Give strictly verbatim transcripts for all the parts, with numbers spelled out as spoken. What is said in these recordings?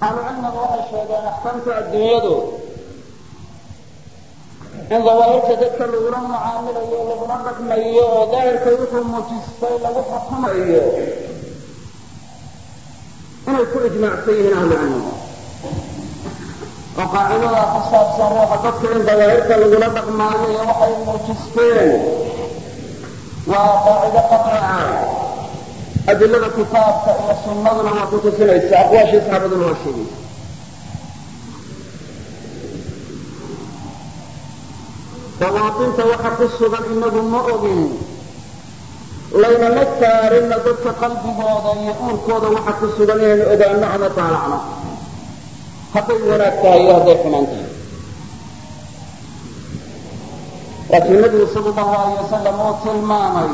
ahlucilmigu waxay sheegeen axkaamta adduunyadu in dawaahirta dadka lagula mucaamilayo lagula dhaqmayo oo daahirka wuxuu muujistay lagu xukumayo inay ku ijmaacsan yihiin ahlucilmigu oo qaacidada ku saabsan ruuxa dadka in dawaahirta lagula dhaqmaayo iyo waxay muujisteen waa qaacido qatcica adilada kitaabka iyo sunnaduna waa ku tusinaysa aqwaashii saxaabaduna waa sheegaysa dawaatinta waxa ku sugan inagu ma ogin laynama saarinna dadka qalbigooda iyo uurkooda waxa ku sugan inaynu ogaano ama taalacno hadday wanaag tahay iyo hadday xumaan tahay laakiin nabigu sala allahu alayh wasalam oo tilmaamay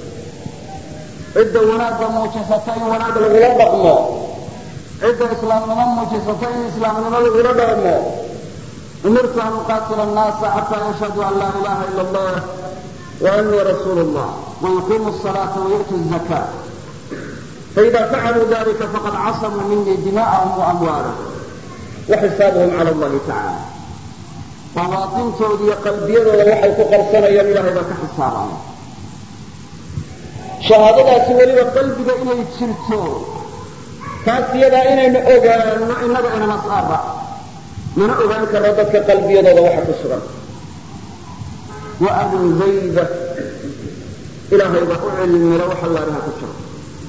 cidda wanaagga muujisata in wanaag lagula dhaqmo cidda islaamnimo muujisata in islaamnimo lagula dhaqmo umirtu an uqaatila annaasa xataa yashhaduu an laa ilaha ila allah wa annii rasuulu llah wayuqiimu asalaata wayu'tu azaka faida facaluu dalika faqad casamuu minii dima'ahum waamwaalahum waxisaabuhum cala allahi tacala dawaatintooda iyo qalbiyadooda waxay ku qarsanayaan ilahay baa ka xisaabaya shahaadadaasi weliba qalbiga inay jirto taas iyadaa inaynu ogaano innaga inama saara mana ogaan karno dadka qalbiyadooda waxa ku sugan wa ahlu zayda ilaahay baa u cilmila waxa laariha ku jiro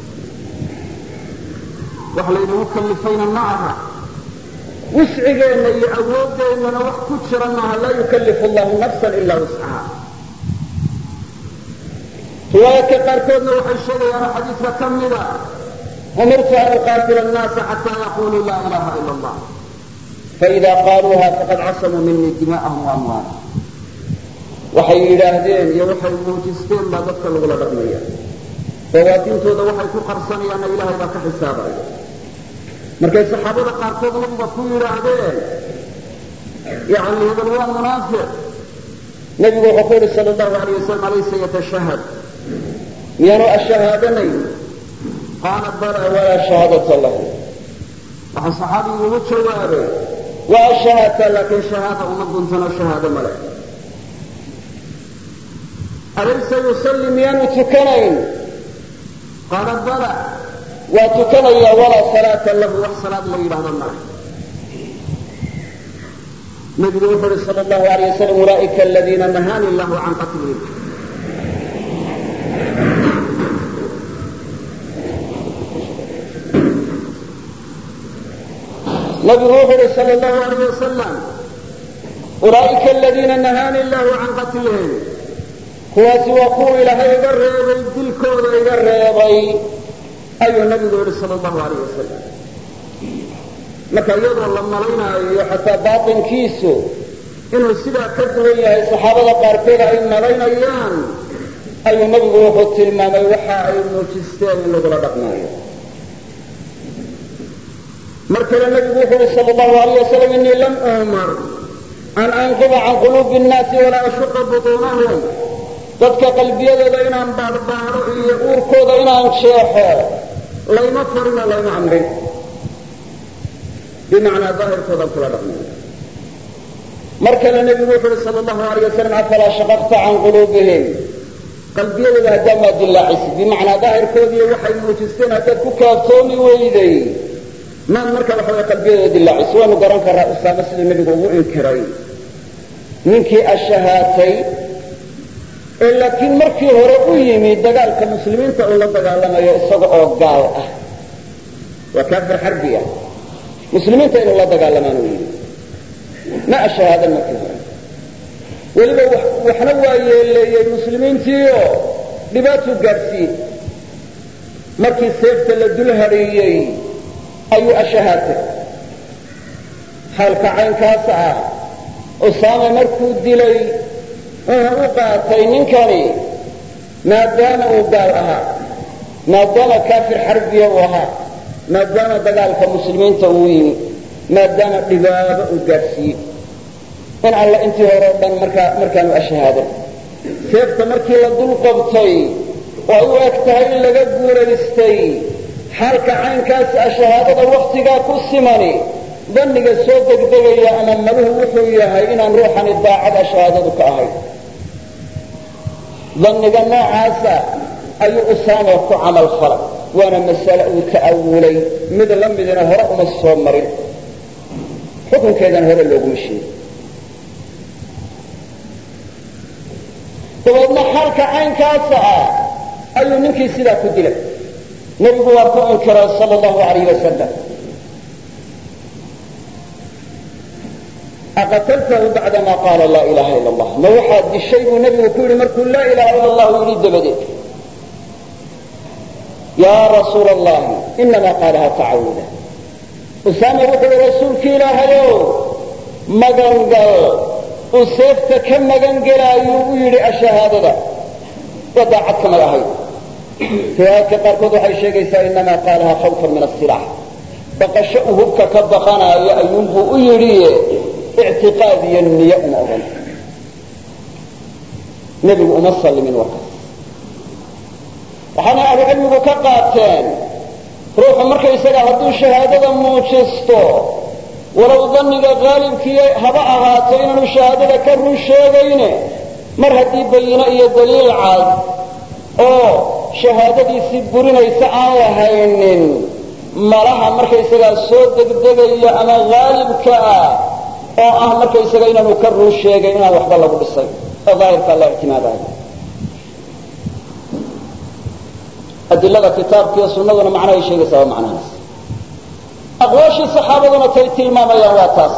waxa laynagu kallifayna maaha wuscigeenna iyo awoodeennana wax ku jira maaha laa yukallifu allahu nafsan ilaa wuscaha riwaayadka qaarkoodna waxay sheegayaan xadiidka ka mida umirtu an uqaatila annaasa xataa yaquluu laa ilaha ila allah faida qaaluuha faqad casamuu minii dima'ahum waamwaalahum waxay yidhaahdeen iyo waxay muujisteen baa dadka lagula dhaqmaya dawaatintooda waxay ku qarsanayaanna ilaahay baa ka xisaabaya markay saxaabada qaarkood nabiga ku yidhaahdeen yani hebel waa munaafiq nabigu wuxuu ku yihi sala allahu alayh wasalam alaysa yatashahad miyaanu ashahaadanay qaala bala walaa shahaadata lahu waxaa saxaabigu ugu jawaabay waa ashahata laakiin shahaada uma guntano shahaado male alaysa yusalli miyaanu tukanayn qaala bala waa tukanaya walaa salaata lahu wax salaad la yidhaahdo male nabigu wuxuu uhi sala allahu alayh wasalam ulaa'ika aladiina nahaani allahu can qatlihim nabigu wuxuu uhi sala allahu alayh wasalam ulaa'ika aladiina nahaani allahu can qatlihim kuwaasi waa kuwa ilaahay iga reebay dilkooda iga reebay ayuu nabigu yihi sala allahu alayh wasalam marka iyadoo la malaynaayo xataa baatinkiisu inuu sidaa ka duwan yahay saxaabada qaarkood ay malaynayaan ayuu nabigu wuxuu tilmaamay waxa ay muujisteen in lagula dhaqmaayo mar kale nabigu wuxuu uhi sala allahu alayh wasalam inii lam umar an anqiba can quluubi nnaasi walaa ashuqa butuunahum dadka qalbiyadooda inaan baarbaaro iyo uurkooda inaan jeexo layma farino layma amrin bimacnaa daahirkoodan kula dhaqmay mar kale nebigu wuxu uhi sala allahu alayh wasalam afalaa shaqaqta can quluubihim qalbiyadooda haddaa maa dillaacisid bimacnaa daahirkoodiiyo waxay muujisteen haddaad ku kaaftoomi weyday maad markaa waxa way qalbiyadooda dillaacis waanu garan karaa usaame siduu nebigu ugu inkiray ninkii ashahaatay ee laakiin markii hore u yimi dagaalka muslimiinta uu la dagaalamayo isaga oo gaal ah waa kaafir xarbiya muslimiinta inuu la dagaalamaan u yimi ma ashahaadan markii hore weliba waxna waa yeeleeyey muslimiintiioo dhibaatuu gaadhsiiyey markii seefta la dul hadhiiyey ayuu ashahaatay xaalka caynkaas ah usaame markuu dilay wuxuu u qaatay ninkani maadaama uu gaal ahaa maadaama kaafir xarbiya uu ahaa maadaama dagaalka muslimiinta uu yimi maadaama dhibaabo uu gaadhsiiyey in alla intii hore o dhan markaa markaanu ashahaadan seefta markii la dul qabtay oo ay u eg tahay in laga guulaystay xaalka caynkaas ah shahaadada waktigaa ku simani dhanniga soo degdegaya ama maluhu wuxuu yahay inaan ruuxani daacada shahaadadu ka ahayn dhanniga noocaasa ayuu usaama ku camal falay waana masale uu ta'awulay mid la midina hore uma soo marin xukunkeedan hore looguma sheegin dabeedna xaalka caynkaasa ah ayuu ninkii sidaa ku dilay nebigu waa ku inkiray sala allahu alayh wasalam aqataltahu bacdama qaala laa ilaha ila allah ma waxaad dishay buu nebigu ku yidhi markuu laa ilaha ila allahu yidhi dabadeed yaa rasuula allahi inamaa qaalaha tacawuda usaama wuxuu yihi rasuulki ilaahayow magangal uu seefta ka magan gelaayuu u yidhi ashahaadada waa daacad kamay ahayd riwaayadka qaarkood waxay sheegaysaa inamaa qaalaha khawfan min asilax baqasho uu hubka ka baqanaayo ayuunbuu u yidhi ictiqaad iyo niye uma odhan nebigu uma sallimin warkaas waxaana ahlucilmigu ka qaateen ruuxu markaysaga hadduu shahaadada muujisto walow dhanniga qaalibkiiyo haba ahaato inaanu shahaadada ka run sheegayne mar haddii bayino iyo daliil cad oo shahaadadiisii burinaysa aan lahaynin malaha markaysagaa soo degdegaya ama qaalibka ah oo ah markaysaga inaanu ka run sheegay inaan waxba lagu dhisay oo daahirkaa la ictimaadayo adilada kitaabka iyo sunnaduna macnahay sheegaysaa waa macnahaas aqwaashii saxaabaduna tay tilmaamayaan waa taas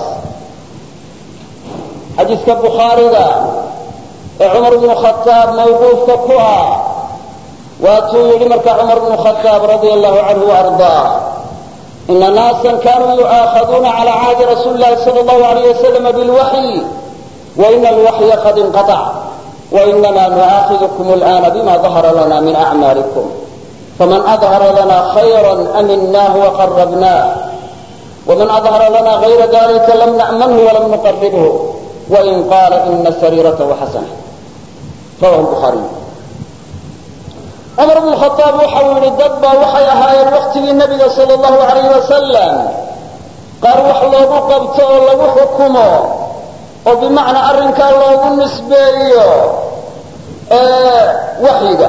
xadiiska bukhaariga ee cumar bnu khataab mawquufka ku ah waatuu yidhi marka cumar bnu khataab radia allahu canhu waardaah ina naasan kanuu yu'aakhaduuna cala cahdi rasuuli llahi sala allahu alayh wasalam bilwaxyi waina alwaxya qad inqatac wainama nu'aakhidukum al'aana bima dahara lana min acmaalikum faman adhara lana khayra aminnahu waqarabnaah waman adhara lana gayra dalika lam na'manhu walam nuqaribhu wain qaala ina sariiratahu xasana rawahu lbukhaariy cumar bnu khataab waxau yidhi dad baa waxay ahaayeen waktigii nebiga sala allahu alayh wasalam qaar wax loogu qabto oo lagu xukumo oo bimacnaa arrinkaa loogu nisbeeyo waxyiga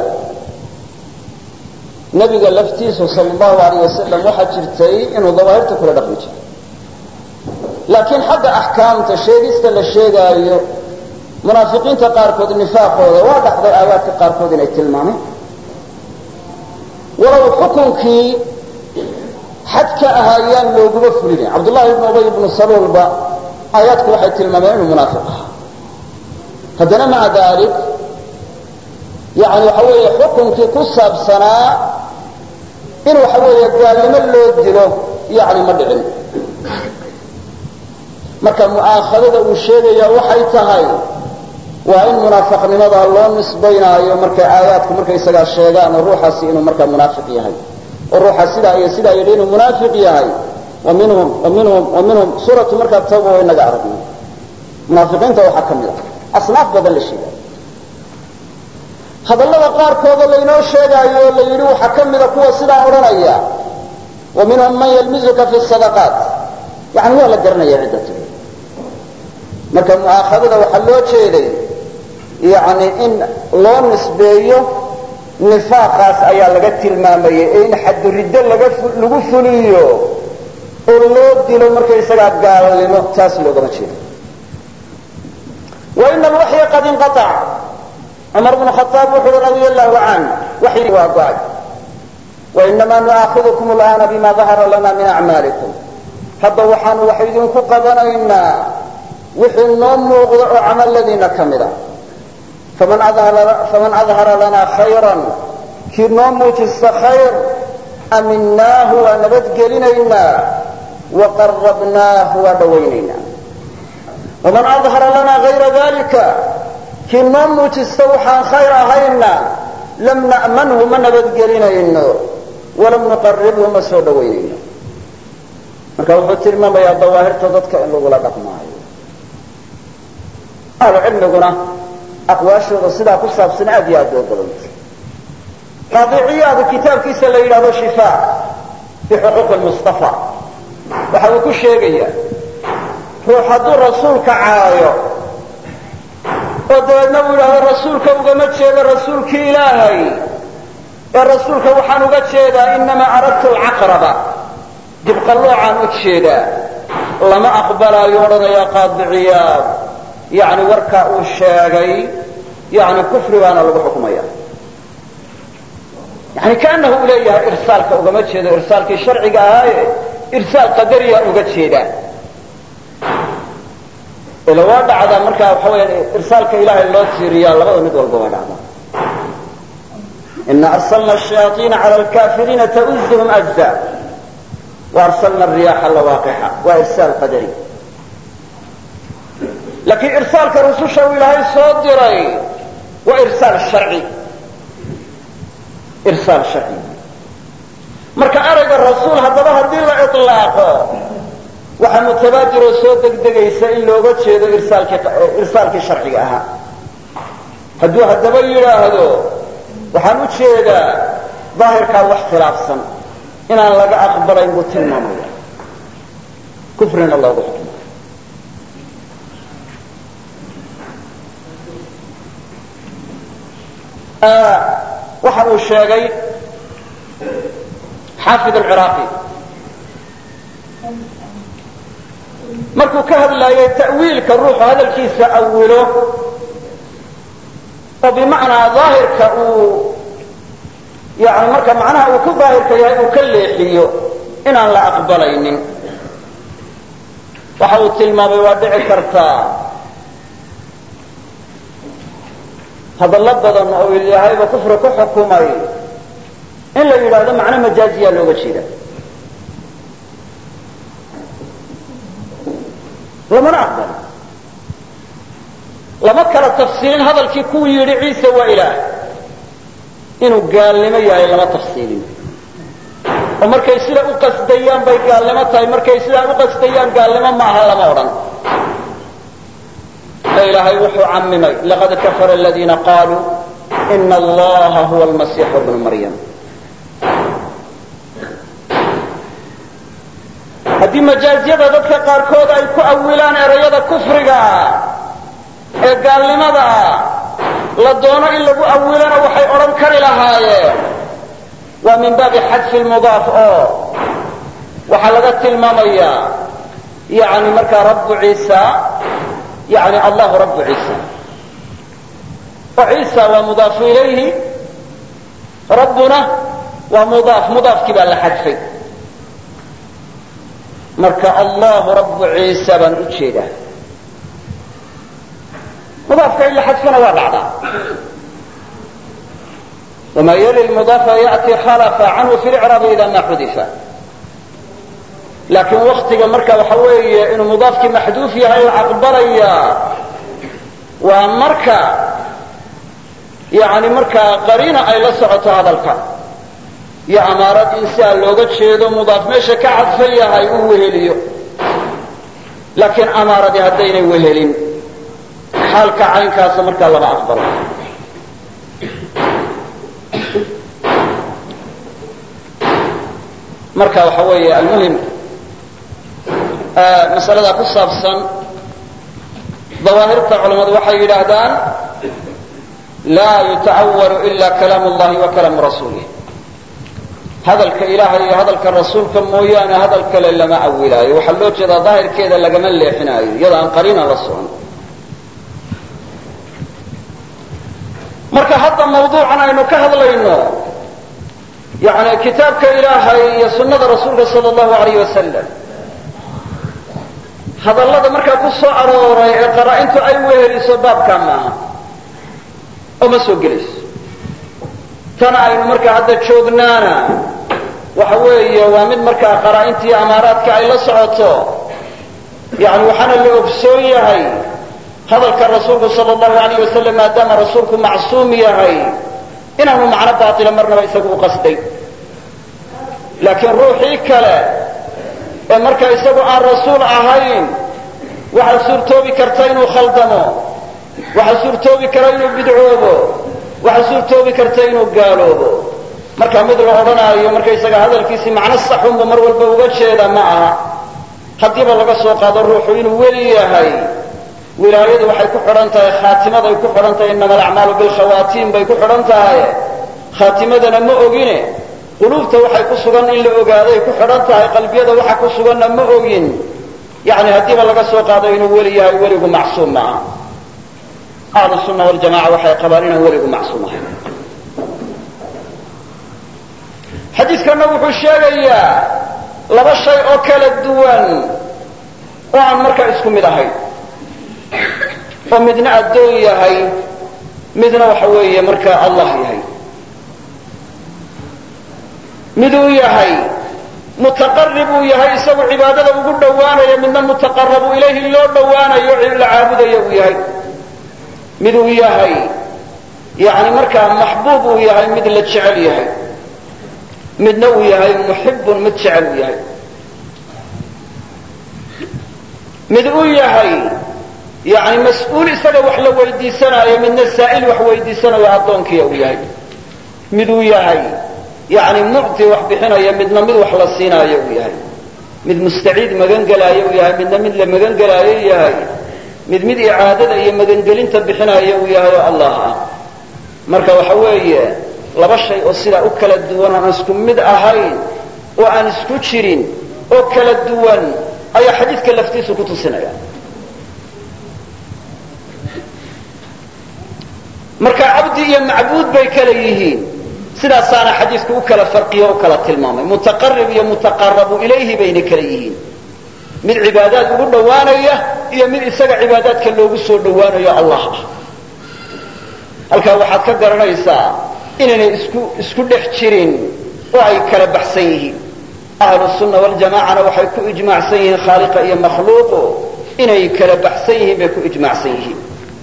nebiga laftiisu sala allahu alayh wasalam waxaa jirtay inuu dawaahirta kula dhaqmi jiray laakiin xagga axkaamta sheegista la sheegaayo munaafiqiinta qaarkood nifaaqooda waa dhacday aayaadka qaarkood inay tilmaameen walow xukunkii xadka ahaayaan looguma fulinayn cabdullahi ibnu ubay ibnu saluulba aayaadku waxay tilmaameen inuu munaafiq ahaa haddana maca daalik yani waxa weeye xukunkii ku saabsanaa in waxa weeye gaalnimo loo dilo yani ma dhicin marka mu'aakhadada uu sheegaya waxay tahay waa in munaafiqnimada loo nisbaynaayo markay aayaadku markaysagaa sheegaan oo ruuxaasi inuu markaa munaafiq yahay oo ruuxa sidaa iyo sidaa yidhi inuu munaafiq yahay wa minhum wa minhum wa minhum suuratu markaa tawba waa inaga aragnay munaafiqiinta waxaa ka mid ah asnaaf badan la sheegaayo hadallada qaarkooda laynoo sheegaayo oo la yidhi waxaa ka mida kuwa sidaa odhanaya wa minhum man yalmizuka fi sadaqaat yani waa la garanaya cidda tiri marka mu'aakhadada waxaa loo jeeday yani in loo nisbeeyo nifaaqaas ayaa laga tilmaamayay ee in xaduriddo laga lagu fuliyo oo loo dilo markaysagaa gaalnimo taas loogama jeedo waina alwaxya qad inqatac cumar bnu khataab wuxuu radia allahu can waxyi waa go-ay wainamaa nu'aakhidukum al'aana bima dahara lana min acmaalikum hadda waxaanu wax idinku qabanaynaa wixii noo muuqda oo camalladiina ka mid a faman adhara lana khayran kii noo muujista khayr aminaahu waa nabadgelinaynaa waqarabnaahu waa dhawaynaynaa waman adhara lana gayra dalika kii noo muujista waxaan khayr ahayna lam na'manhu ma nabadgelinayno walam nuqaribhu ma soo dhawaynayno marka wuxuu tilmaamayaa dawaahirta dadka in lagula dhaqmaayo ahlu cilmiguna aqwaashooda sidaa ku saabsan aad iyo aad bay u badantay qaadi ciyaad kitaabkiisa la yidhahdo shifaa bixuquuqi lmustafa waxa uu ku sheegaya ruux hadduu rasuulka caayo oo dabeedna uu yidhahdo rasuulka ugama jeedo rasuulkii ilaahay ee rasuulka waxaan uga jeedaa inamaa aradtu alcaqraba dibqalloocaan u jeedaa lama aqbalaayo odhanaya qaadiciyaad yani warkaa uu sheegay yani kufri baana lagu xukumaya yani kaanahu u leeyahay irsaalka ugama jeedo irsaalkii sharciga ahaaye irsaal qadariya uga jeedaa ila waa dhacdaa markaa waxa weya irsaalka ilaahay loo tiiriyaa labada mid walba waa dhacdaa ina arsalna shayaaiina cala lkafiriina tauzuhum ajza waarsalna riyaaxa lawaaqixa waa irsaal qadari laakiin irsaalka rususha uu ilaahay soo diray waa irsaal sharci irsaal sharci marka erayga rasuul haddaba haddii la ilaaqo waxaa mutabaadiroo soo degdegaysa in looga jeedo irsaalkii irsaalkii sharciga ahaa hadduu haddaba yidhaahdo waxaan u jeedaa daahirkaa wax khilaafsan inaan laga aqbalayn buu tilmaamaya kufrina loogu xukumo waxa uu sheegay xaafid alciraaqi markuu ka hadlaayay ta'wiilka ruuxu hadalkiisa awilo oo bimacnaa daahirka uu yani marka macnaha uu ku daahirka yahay uu ka leexiyo inaan la aqbalaynin waxa uu tilmaamay waa dhici kartaa hadallo badan oo ilaahayba kufri ku xukumay in la yidhaahdo macno majaaziya looga jeeda lamana aqbalo lama kala tafsiilin hadalkii kuu yidhi ciise waa ilaah inuu gaalnimo yahay lama tafsiilin oo markay sidaa u qasdayaan bay gaalnimo tahay markay sidaa u qasdayaan gaalnimo ma aha lama odhan ilaahay wuxuu camimay laqad kafara aladiina qaluu ina allaha huwa almasiixu bnu maryam haddii majaaziyada dadka qaarkood ay ku awilaan erayada kufriga ee gaalnimada la doono in lagu awilana waxay odhan kari lahaayeen waa min baabi xadfi lmudaaf oo waxaa laga tilmaamayaa yani markaa rabu ciisa yani allahu rabu ciisa oo ciisa waa mudaafu ilayhi rabbuna waa mudaaf mudaafkii baa la xadfay marka allahu rabu ciisa baan u jeedaa mudaafka in la xadfana waa dhacdaa wama yali mudaafa yati khalafa canhu fi lcraabi ida ma xudifa laakiin waktiga marka waxa weeye inuu mudaafkii maxduuf yahay la aqbalaya waa marka yani markaa qariina ay la socoto hadalka iyo amaarad in siaa looga jeedo mudaaf meesha ka cadfan yahay uu weheliyo laakiin amaaradii haddaynay wehelin xaalka caynkaasa markaa lama aqbalo marka waxa weeye almuhim masalada ku saabsan dawaahirta culamadu waxay yidhaahdaan laa yuta'awalu ila kalaam اllahi wa kalaamu rasuulih hadalka ilaahay iyo hadalka rasuulka mooyaane hadal kale lama awilaayo waxaa loo jeedaa daahirkeeda lagama leexinaayo iyadoo aan qariina la socon marka hadda mawduucan aynu ka hadlayno yani kitaabka ilaahay iyo sunnada rasuulka sal allahu alayh wasalam hadallada markaa ku soo arooray ee qaraa-intu ay weheliso baabkaa maaha oo ma soo gelayso tana aynu markaa hadda joognaana waxa weeye waa mid markaa qaraa-intii amaaraadka ay la socoto yani waxaana la ogsoon yahay hadalka rasuulku sal allahu alayh wasalam maadaama rasuulku macsuum yahay inaanu macno baatila marnaba isagu u qasday laakiin ruuxii kale ee marka isagu aan rasuul ahayn waxaa suurtoobi karta inuu khaldamo waxaa suurtoobi kara inuu bidcoobo waxaa suurtoobi karta inuu gaaloobo marka mid la odhanaayo markaysaga hadalkiisii macno saxunba mar walba uga jeeda ma aha. haddiiba laga soo qaado ruuxu inuu weli yahay, wilaayadu waxay ku xidhan tahay khaatimaday ku xidhan tahay, innama alacmaalu bilkhawaatiim bay ku xidhan tahay. khaatimadana ma ogine quluubta waxay ku sugan in la ogaaday ku xidhan tahay, qalbiyada waxa ku suganna ma ogin. yani haddiiba laga soo qaado inuu weli yahay, weligu macsuum ma aha. ahlu sunna waljamaca waxay qabaan inaan weligu macsuum ahayn. xadiiskana wuxuu sheegayaa laba shay oo kala duwan oo aan markaa isku mid ahayn, oo midna addoon yahay, midna waxa weeye markaa allah yahay. miduu yahay mutaqarib uu yahay, isagu cibaadada ugu dhowaanaya, midna mutaqarabu ilayhi loo dhowaanayo la caabudayo uu yahay. miduu yahay yani markaa maxbuub uu yahay, mid la jecel yahay, midna uu yahay muxibun, mid jecel uu yahay. mid uu yahay yani mas-uul isaga wax la weydiisanayo, midna saa'il wax weydiisanayo addoonkiya uu yahay. miduu yahay yani mucti wax bixinaya, midna mid wax la siinaayo uu yahay. mid mustaciid magangelaayo uu yahay, midna mid la magangelaayo yahay. mid mid icaadada iyo magangelinta bixinaayo uu yahay oo allah ah. marka waxa weeye laba shay oo sidaa u kala duwan aan isku mid ahayn, oo aan isku jirin, oo kala duwan ayaa xadiidka laftiisu ku tusinaya. marka cabdi iyo macbuud bay kala yihiin, sidaasaana xadiidku u kala farqiyo o u kala tilmaamay. mutaqarib iyo mutaqarabu ilayhi bayna kala yihiin, mid cibaadaad ugu dhowaanaya iyo mid isaga cibaadaadka loogu soo dhowaanayo allah ah. halkaa waxaad ka garanaysaa inaynay isku isku dhex jirin oo ay kala baxsan yihiin. ahlu sunna waljamacana waxay ku ijmaacsan yihiin khaaliqa iyo makhluuqu inay kala baxsan yihiin bay ku ijmaacsan yihiin.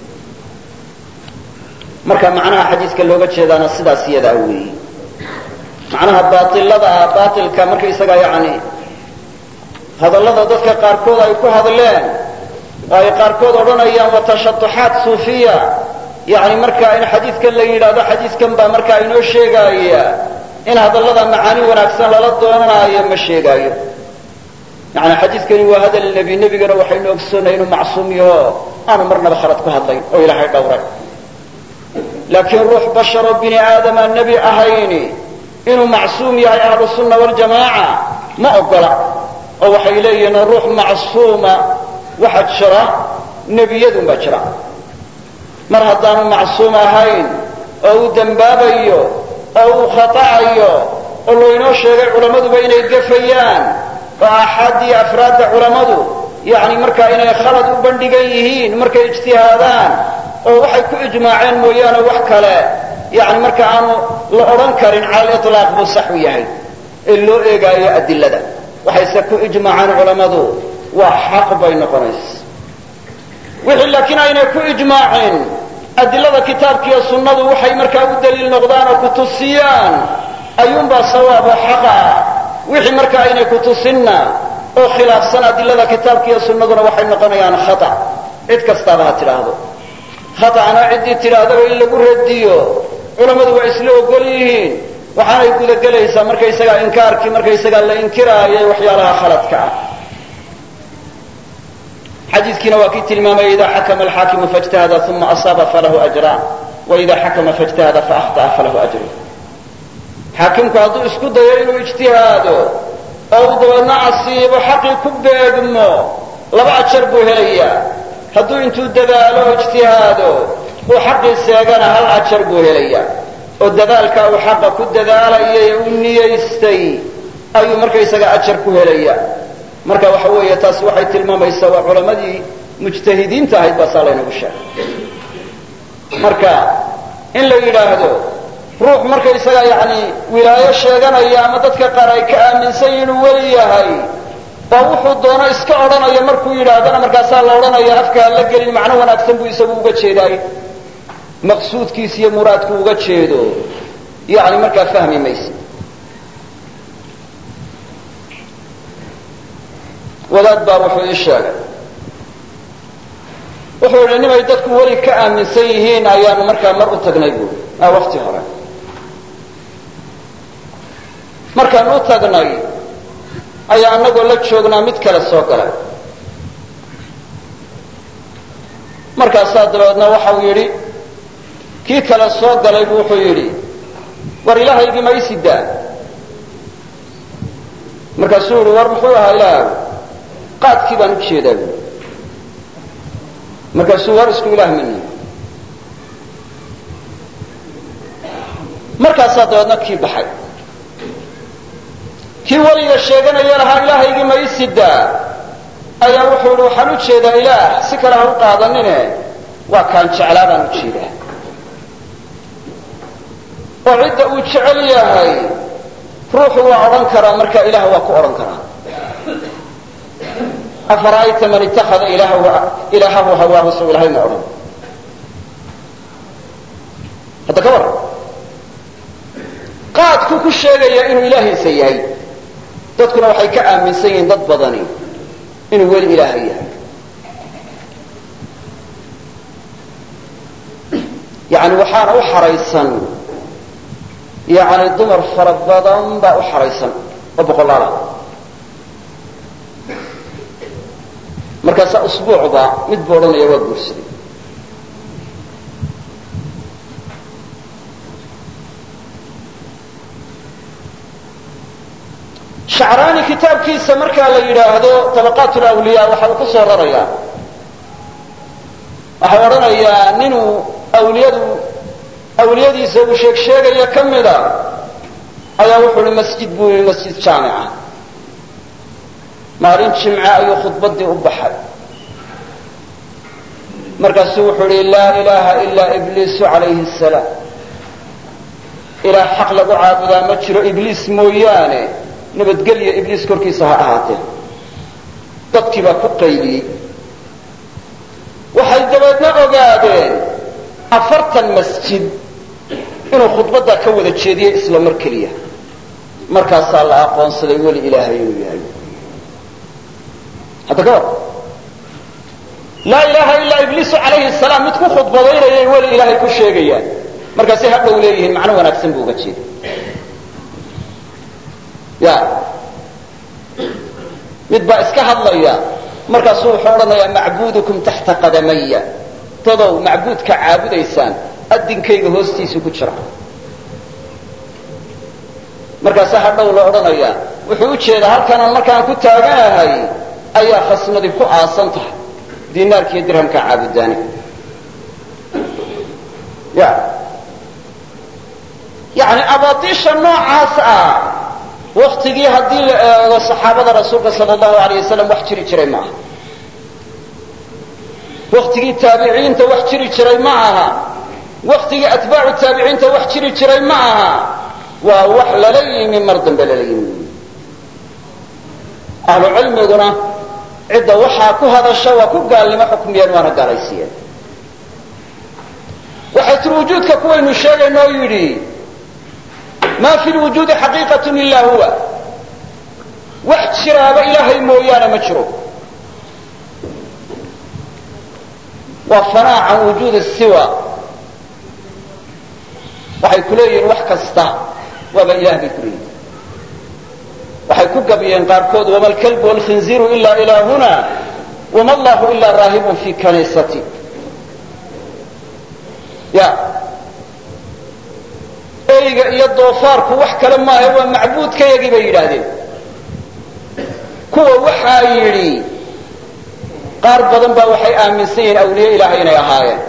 marka macnaha xadiiska looga jeedaana sidaas iyadaa weeyi. macnaha baailada ah, baailka markaysaga yani hadallada dadka qaarkood ay ku hadleen oo ay qaarkood odhanayaan watashatuxaat suufiya, yani markaa in xadiidkan la yidhaahdo xadiiskan baa markaa inoo sheegaaya in hadallada macaani wanaagsan lala doonanaayo ma sheegaayo. yani xadiiskani waa hadal nebi, nebigana waxaynu ogsoonay inuu macsuum yaho aanu marnaba khalad ku hadlayn oo ilaahay dhowray. laakiin ruux basharoo bini aadama nebi ahayni inuu macsuum yahay ahlu sunna waljamaaca ma ogola, oo waxay leeyihiin ruux macsuuma waxa jira nebiyadun baa jira. mar haddaanu macsuum ahayn oo uu dembaabayo oo uu khata'ayo oo laynoo sheegay culammaduba inay gafayaan, oo axaad iyo afraadda culammadu yani markaa inay khalad u bandhigan yihiin markay ijtihaadaan, oo waxay ku ijmaaceen mooyaane wax kale yani marka aanu la odhan karin cala aliطlaaq buu sax u yahay ee loo eegaayo adilada. waxayse ku ijmaaceen culammadu waa xaq bay noqonaysa. wixii laakiin aynay ku ijmaaceen adilada kitaabkiiyo sunnadu waxay markaa u daliil noqdaan oo ku tusiyaan ayuunbaa sawaab oo xaqa ah. wixii markaa aynay ku tusinna oo khilaafsan adilada kitaabkiiyo sunnaduna waxay noqonayaan khata. cid kastaaba ha tidhaahdo khata'na ciddii tidhaahdaba in lagu radiyo culammadu waa isla ogol yihiin, waxaanay gudagelaysaa markaysagaa inkaarkii markaysagaa la inkiraayay waxyaalaha khaladka ah. xadiiskiina waa kii tilmaamaya ida xakama alxaakimu faاjtahada uma asaaba falahu ajraan, waida xakama faاjtahada faahطa'a falahu ajru. xaakimku hadduu isku dayo inuu ijtihaado oo uu dabeedna asiibo xaqii ku beegmo laba ajar buu helayaa. hadduu intuu dadaalo o ijtihaado uu xaqii seegana hal ajar buu helayaa, oo dadaalka uu xaqa ku dadaalayay u niyaystay ayuu markaysaga ajar ku helaya. marka waxa weeye taasi waxay tilmaamaysaa waa culammadii mujtahidiinta ahayd baa saa laynagu sheegay. marka in la yidhaahdo ruux markaysaga yani wilaayo sheeganaya ama dadka qaar ay ka aaminsan yihin inuu weli yahay baa wuxuu doono iska odhanaya, markuu yidhaahdana markaasaa la odhanaya afka ha la gelin, macno wanaagsan buu isagu uga jeedaay. maqsuudkiis iyo muraadku uga jeedo yani markaa fahmi mayse. wadaad baa wuxuu ii sheegay, wuxuu yidhi nimay dadku weli ka aaminsan yihiin ayaanu markaa mar u tagnay buui a wakti hore. markaan u tagnay ayaa annagoo la joognaa mid kale soo galay markaasaa dabeedna waxau yidhi kii kale soo galay buu wuxuu yidhi war ilaahaygii ma ii sidaa markaasuu yihi war muxuu ahaa ilaahagu qaadkii baan u jeedaa buui markaasuu war isku ilaah mani markaasaa dabeedna kii baxay kii weliga sheeganaya lahaa ilaahaygii ma ii sidaa ayaa wuxuu yihi waxaan u jeedaa ilaah si kale ha u qaadanine waa kaan jeclaa baan u jeedaa oo cidda uu jecel yahay ruuxu waa odhan karaa marka ilaah waa ku odhan karaa afara'ayta man ittakhada ilaahahu hawaahu sow ilahay ma odhan hadda ka warran qaadku ku sheegaya inuu ilaahiisa yahay dadkuna waxay ka aaminsan yihiin dad badani inuu weli ilaahay yahay yani waxaana u xaraysan yani dumar fara badan baa u xaraysan oo boqolaala markaasaa usbuucba mid buu odhanaya waa guursaday shacraani kitaabkiisa markaa la yidhaahdo tabaqaat lawliya waxa uu ku soo rarayaa waxau odhanayaa ninuu awliyadu awliyadiisa uu sheeg sheegaya ka mida ayaa wuxuu hi masjid buu yihi masjid jaamica maalin jimce ayuu khudbadii u baxay markaasuu wuxuu hi laa ilaaha ilaa ibliisu calayhi salaam ilaah xaq lagu caabudaa ma jiro ibliis mooyaane nabadgelya ibliis korkiisa ha ahaatee dadkii baa ku qayliyey waxay dabeedna ogaadeen afartan masjid inuu khudbaddaa ka wada jeediye isla mar keliya markaasaa la aqoonsaday weli ilaahay inuu yahay hadda ka war laa ilaaha ilaa ibliisu calayhi salaam mid ku khudbadaynayay weli ilaahay ku sheegayaan markaasay hadhow leeyihiin macno wanaagsan buu uga jeeda ya mid baa iska hadlaya markaasuu wuxuu odhanayaa macbuudukum taxta qadamaya dadow macbuudka caabudaysaan adinkayga hoostiisu ku jira markaasaa hadhow la odhanayaa wuxuu u jeedaa halkanaan markaan ku taaganahay ayaa khasnadi ku aasan tahay dinaarkiiyo dirhamka caabudaani ya yani abaatiisha noocaas ah waktigii haddii la eego saxaabada rasuulka sal allahu alayh wasalam wax jiri jiray ma aha waktigii taabiciinta wax jiri jiray ma aha waktigii atbaacu taabiciinta wax jiri jiray ma aha waa wax lala yimi mar dambe lala yimi ahlu cilmiguna cidda waxaa ku hadasha waa ku gaalnimo xukmiyeen waana gaalaysiiyeen waxay tiri wujuudka kuwaynu sheegayno oo yidhi ma fi lwujuudi xaqiiqatun ila huwa wax jiraaba ilaahay mooyaane ma jiro waa fanaa can wujuudi siwa waxay ku leeyihiin wax kasta waaba ilah bay ku leeyihin waxay ku gabiyeen qaarkood wama alkalbu walkhinziiru ila ilaahuna wama allahu ila raahibun fi kaniisati ya eyga iyo doofaarku wax kale maaha waa macbuudkayagii bay yidhaahdeen kuwa waxaa yidhi qaar badan baa waxay aaminsan yihiin awliye ilaahay inay ahaayeen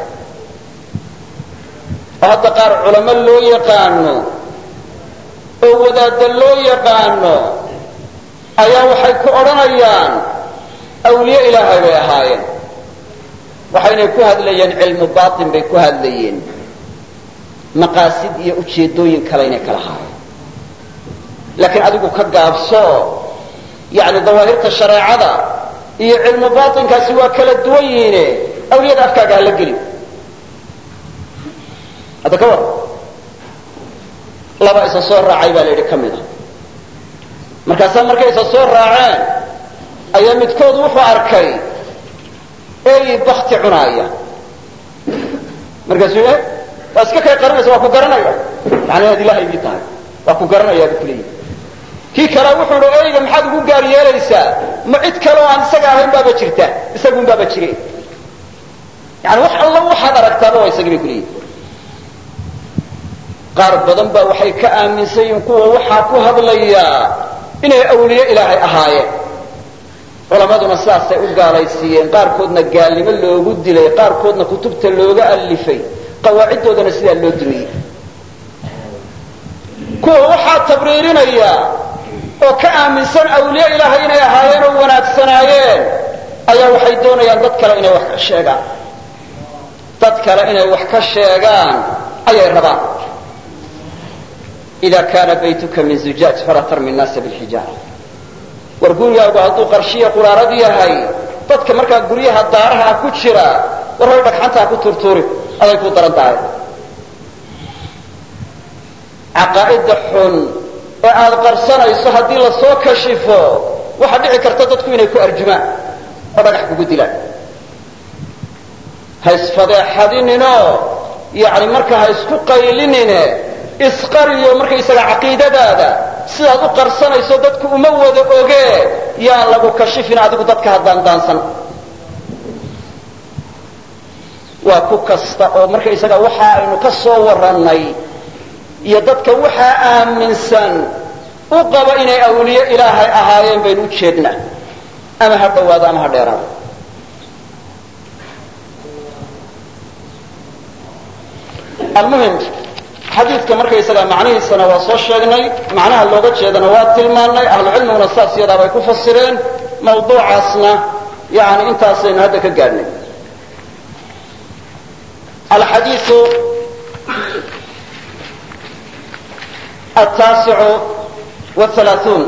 oo hadda qaar culamo loo yaqaano oo wadaadda loo yaqaano ayaa waxay ku odhanayaan awliye ilaahay bay ahaayeen waxaynay ku hadlayeen cilmu baatin bay ku hadlayeen maqaasid iyo ujeedooyin kale inay kala haayeen laakiin adigu ka gaabso yani dawaahirta shareecada iyo cilmu baatinkaasi waa kala duwan yihiine awliyada afkaaga hala gelin hadda ka war laba isa soo raacay baa la yidhi ka mid a markaasaa markay isa soo raaceen ayaa midkood wuxuu arkay ey bakti cunaaya markaasuu e waa iska kay qaranaysa waa ku garanaya yani inaad ilahaygii tahay waa ku garanayaa bu kuleeyihi kii kale wuxuu idhi eyga maxaad ugu gaar yeelaysaa ma cid kale oo aan isaga ahayn baaba jirta isagun baaba jire yani wax alla waxaad aragtaaba waa isagii bay ku leeyihin qaar badan baa waxay ka aaminsan yihiin kuwa waxaa ku hadlayaa inay awliye ilaahay ahaayeen culamaduna sidaasay u gaalaysiiyeen qaarkoodna gaalnimo loogu dilay qaarkoodna kutubta looga alifay qawaaciddoodana sidaa loo dumiyey kuwa waxaa tabriirinaya oo ka aaminsan awliye ilaahay inay ahaayeen oo wanaagsanaayeen ayaa waxay doonayaan dad kale inay wax ka sheegaan dad kale inay wax ka sheegaan ayay rabaan ida kaana baytuka min zujaaj falaa tarmi nnaasa bilxijaara war gurigaagu hadduu qarshiya quraarad yahay dadka markaa guryaha daaraha ku jira war hoy dhagxantaa ku turtuuri aday ku daran tahay caqaa'ida xun ee aada qarsanayso haddii lasoo kashifo waxaa dhici karta dadku inay ku arjumaan oo dhagax kugu dilaan ha isfadeexadininoo yani markaa ha isku qaylinine isqariyo markaysaga caqiidadaada sidaad u qarsanayso dadku uma wada oge yaan lagu kashifin adigu dadka haddaan daansan waa ku kasta oo markaysaga waxa aynu ka soo warannay iyo dadka waxaa aaminsan u qaba inay awliye ilaahay ahaayeen baynu u jeednaa ama ha dhawaado ama ha dheeraado almuhim xadiidka markaysaga macnihiisana waa soo sheegnay macnaha looga jeedana waa tilmaannay ahlucilmiguna saas iyadaa bay ku fasireen mawduucaasna yani intaasaynu hadda ka gaadhnay alxadiiu ataasicu whalaaثuun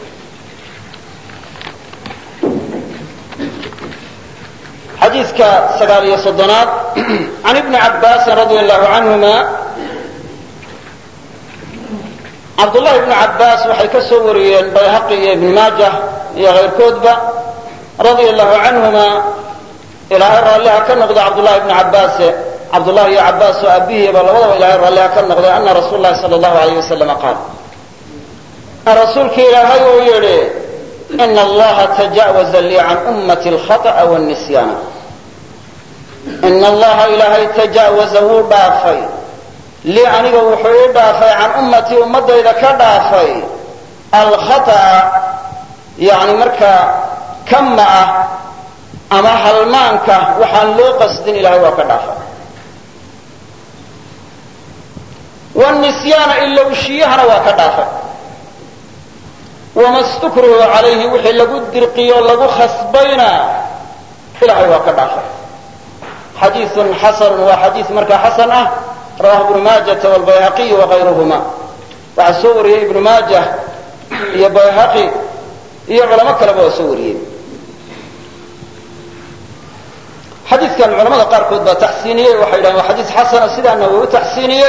xadiidka sagaal iyo soddonaad can ibni cabbaasin radia allahu canhuma cabdullahi ibnu cabbaas waxay ka soo wariyeen bayhaqi iyo ibn maajah iyo kayrkoodba radia allahu canhuma ilaahay raalliha ka noqda cabdullahi ibnu cabbaase cabdullahi iyo cabbaas oo abihiiba labadaba ilaahay raalliha ka noqday ana rasuul lahi sala allahu alayh wasalama qaal rasuulki ilaahay uu yidhi ina allaha tajaawaza lii can ummati alkhata'a wاnisyaana ina allaha ilaahay tajaawaza wuu dhaafay lii aniga wuxuu ii dhaafay can ummatii ummadayda ka dhaafay alkhata'a yani markaa kama ah ama halmaanka waxaan loo qasdin ilahay waa ka dhaafay wnisyaana ilowshiyahana waa ka dhaafay wama stukrihu calayhi wixii lagu dirqiyo lagu khasbayna ilahay waa ka dhaafay xadiiun xasanun waa xadiis markaa xasan ah rawahu ibnu maajata wlbayhaqiy wakayruhuma waxaa soo wariyey ibnu maajah iyo bayhaqi iyo culamo kaleba waa soo wariyey xadiidkan culamada qaarkood baa taxsiiniyey waxay yidhahen waa xadiis xasana sidaana way u taxsiiniyey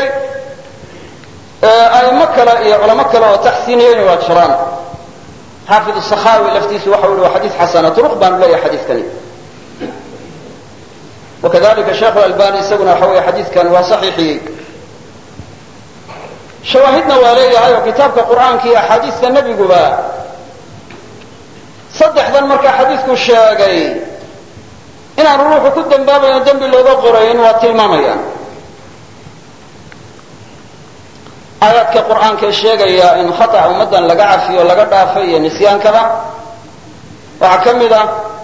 aimo kale iyo culamo kale oo taxsiiniyeyna waa jiraan xaafid sakhawi laftiisu waxau yihi waa xadiis xasana turuq baanu leeyahay xadiidkani wakadalika sheekhu albani isaguna waxa weeye xadiidkan waa saxiixiyey shawaahidna waa leeyahay oo kitaabka qur'aanka iyo axaadiista nebiguba saddexdan markaa xadiidku sheegay inaanu ruuxu ku dambaabayo dembi looga qorayn waa tilmaamayaan aayaadka qur'aankae sheegaya in khata ummaddan laga cafiyo laga dhaafay iyo nisyaankaba waxaa ka mid ah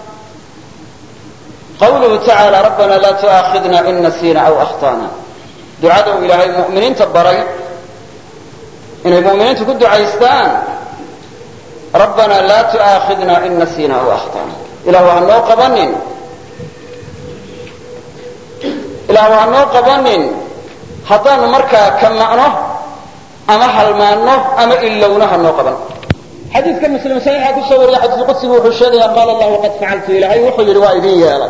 qawluhu tacaala rabbana laa tu'aakhidna in nasiina aw akhtana ducada uu ilaahay mu'miniinta baray inay mu'miniintu ku ducaystaan rabbana laa tu'aakhidna in nasiina aw akhtana ilahu ha noo qabanin ilahu ha noo qabanin haddaanu markaa ka ma'no ama halmaano ama ilowna ha noo qaban xadiidka muslim saxiixa kusoo wariya xadiis qudsigu wuxuu sheegaya qaala allahu qad facaltu ilaahay wuxuu yidhi waa idin yeelay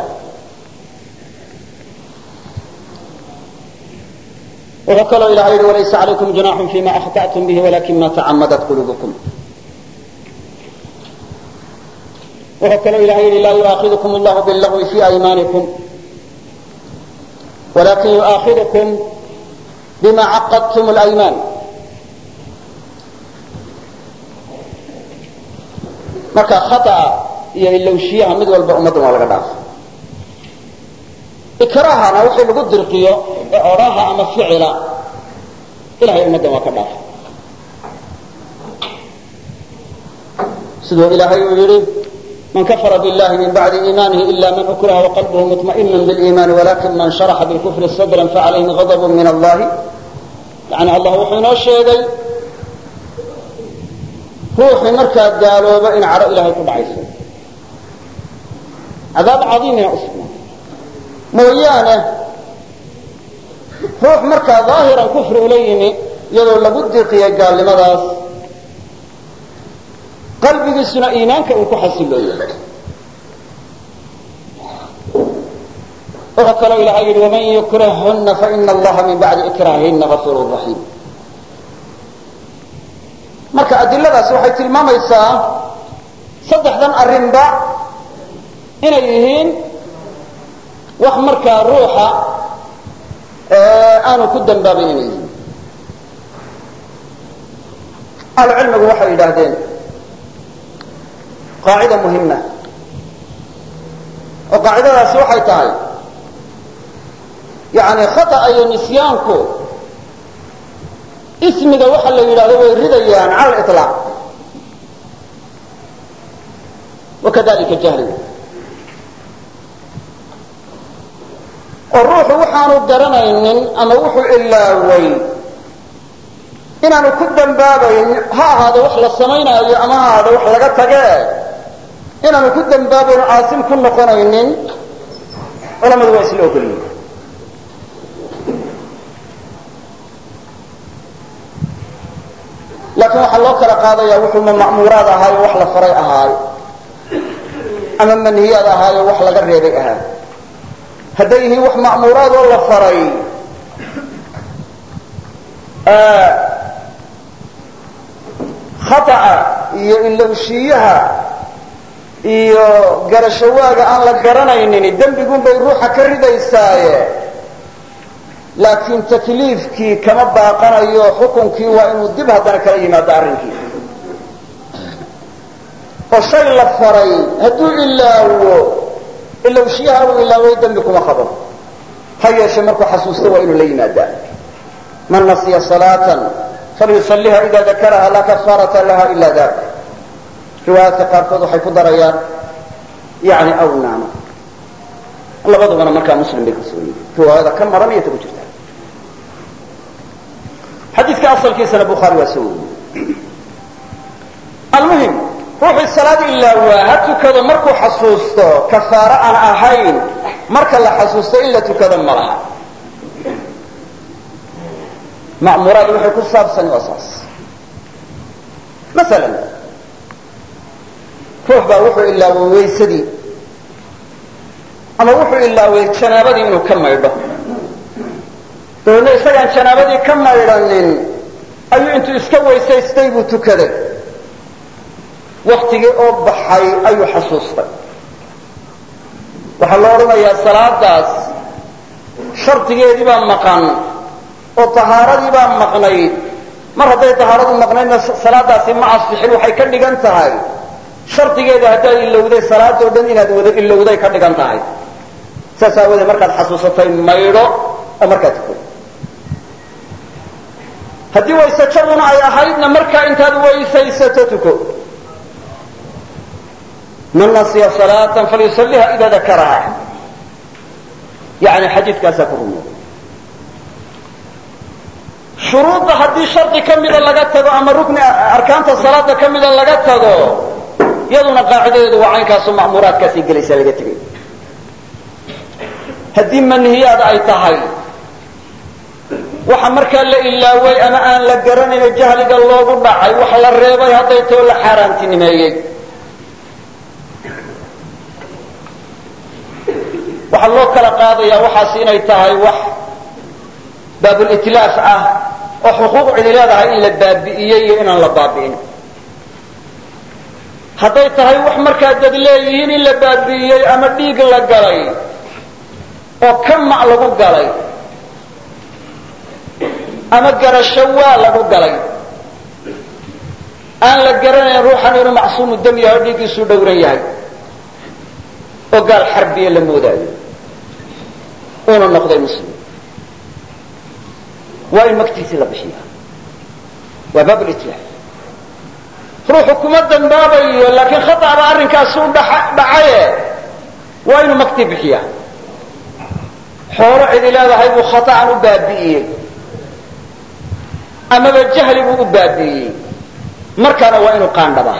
wuxuu kaloo ilahay yidhi walaysa calaykum junaaxun fima akhta'tum bihi walakin ma tacamadat qulubukum wuxuu kaloo ilahay yidhi laa yu'aakidukum allahu billagwi fi aymaanikum walakin yu'aakidukum bima caqadtum alaymaan marka khata'a iyo ilowshiyaha mid walba ummaddan waa laga dhaafay ikraahana wixii lagu dirqiyo ee oraha ama ficila ilahay ummaddan waa ka dhaafay sidoo ilaahay uu yidhi man kafara billahi min bacdi iimaanihi ila man ukraha waqalbuhu muطma'inun biliimaani walakin man sharaxa bilkufri sadran facalayhim ghadabun min allahi yani allah wuxuu inoo sheegay ruuxii markaa gaalooba in cadho ilaahay ku dhacayso cadaab cadiimina u sugnaa mooyaane ruux markaa daahiran kufri ula yimi iyadoo lagu diiqiyay gaalnimadaas qalbigiisuna iimaanka uu ku xasilooyo wuxuu kaloo ilahay yidhi waman yukrihhunna faina allaha min bacdi ikraahihinna gafuurun raxiim marka adiladaas waxay tilmaamaysaa saddexdan arrinba inay yihiin wax markaa ruuxa aanu ku dambaabayn inay yihiin ahlucilmigu waxay yidhaahdeen qaacida muhima oo qaacidadaasi waxay tahay yani khata'a iyo nisyaanku ismiga waxa la yidhahdo way ridayaan cala aliطlaaq wakadalika jahliga oo ruuxu waxaanu garanaynin ama wuxuu ilaaway inaanu ku dambaabayn ha ahaado wax la samaynaayo ama ha ahaado wax laga tagee inaanu ku dambaabayn o caasim ku noqonaynin culamadu waa isla ogolyihin laakiin waxaa loo kala qaadaya wuxuu ma ma'muuraad ahaayo wax la faray ahaayo ama manhiyaad ahaayo wax laga reebay ahaa hadday yihiin wax ma'muuraad oo la faray khata'a iyo ilowshiyaha iyo garashawaaga aan la garanaynin dembigun bay ruuxa ka ridaysaaye laakiin takliifkii kama baaqanayo xukunkii waa inuu dib haddana kala yimaado arrinkii oo shay la faray hadduu ilaawo ilowshiyaha uu ilaaway dembi kuma qabo ha yeeshe markuu xasuusto waa inuu la yimaadaa man nasiya salaatan falyusaliha ida dakaraha laa kafaarata laha ila dalik riwaayaadka qaarkood waxay ku darayaan yani aw naama labadubana markaa muslim bay kasoo yii riwaayada ka maran iyo ta ku jirta xadiidka asalkiisana bukhaari waa soo wariyey almuhim ruuxii salaad ilaawaa ha tukado markuu xasuusto kafaaro aan ahayn marka la xasuusto in la tukado ma laha ma'muuraad waxay ku saabsan waa saas masalan ruux baa wuxuu ilaaway waysadii ama wuxuu ilaaway janaabadii inuu ka maydho dabeedna isagaan janaabadii ka maydhanin ayuu intuu iska weysaystay buu tukaday waktigii oo baxay ayuu xasuustay waxaa la odhanayaa salaadaas shardigeedii baa maqan oo tahaaradii baa maqnayd mar hadday tahaaradu maqnaydna salaadaasi ma asixin waxay ka dhigan tahay shardigeeda haddaad ilowday salaadoo dhan inaad wada ilowday ka dhigan tahay saas aawadeed markaad xasuusatay maydho oo markaa tuko haddii waysajaduna ay ahaydna markaa intaad weysaysato tuko man nasiya salaatan falyusaliha ida dakaraha yani xadiidkaasaa ku rumooday shuruudda haddii shardi ka mida laga tago ama rukni arkaanta salaada ka mida laga tago iyaduna qaacidadeedu waa caynkaasu ma'muuraadkaasay gelaysaa laga tegay haddii manhiyaad ay tahay waxa markaa la ilaaway ama aan la garanayno jahliga loogu dhacay wax la reebay hadday too la xaaraantinimeeyey waxaa loo kala qaadayaa waxaas inay tahay wax baabulitlaaf ah oo xuquuq cidi leedahay in la baabi'iyey iyo inaan la baabi'in hadday tahay wax markaa dad leeyihiin in la baabi'iyey ama dhiig la galay oo kamac lagu galay ama garasho waa lagu galay aan la garanayn ruuxan inuu macsuumu dam yahay oo dhiiggiisuu dhowran yahay oo gaal xarbiya la moodaayo uuna noqday muslim waa in magtiisii la bixiya waa baabulitlaaf ruuxu kuma dambaabayo laakiin khata'ba arrinkaasi u dhacaye waa inuu magtii bixiya xoolo cidi leedahay buu khata'an u baabi'iyey amaba jahli buu u baabi'iyey markaana waa inuu qaandhabaa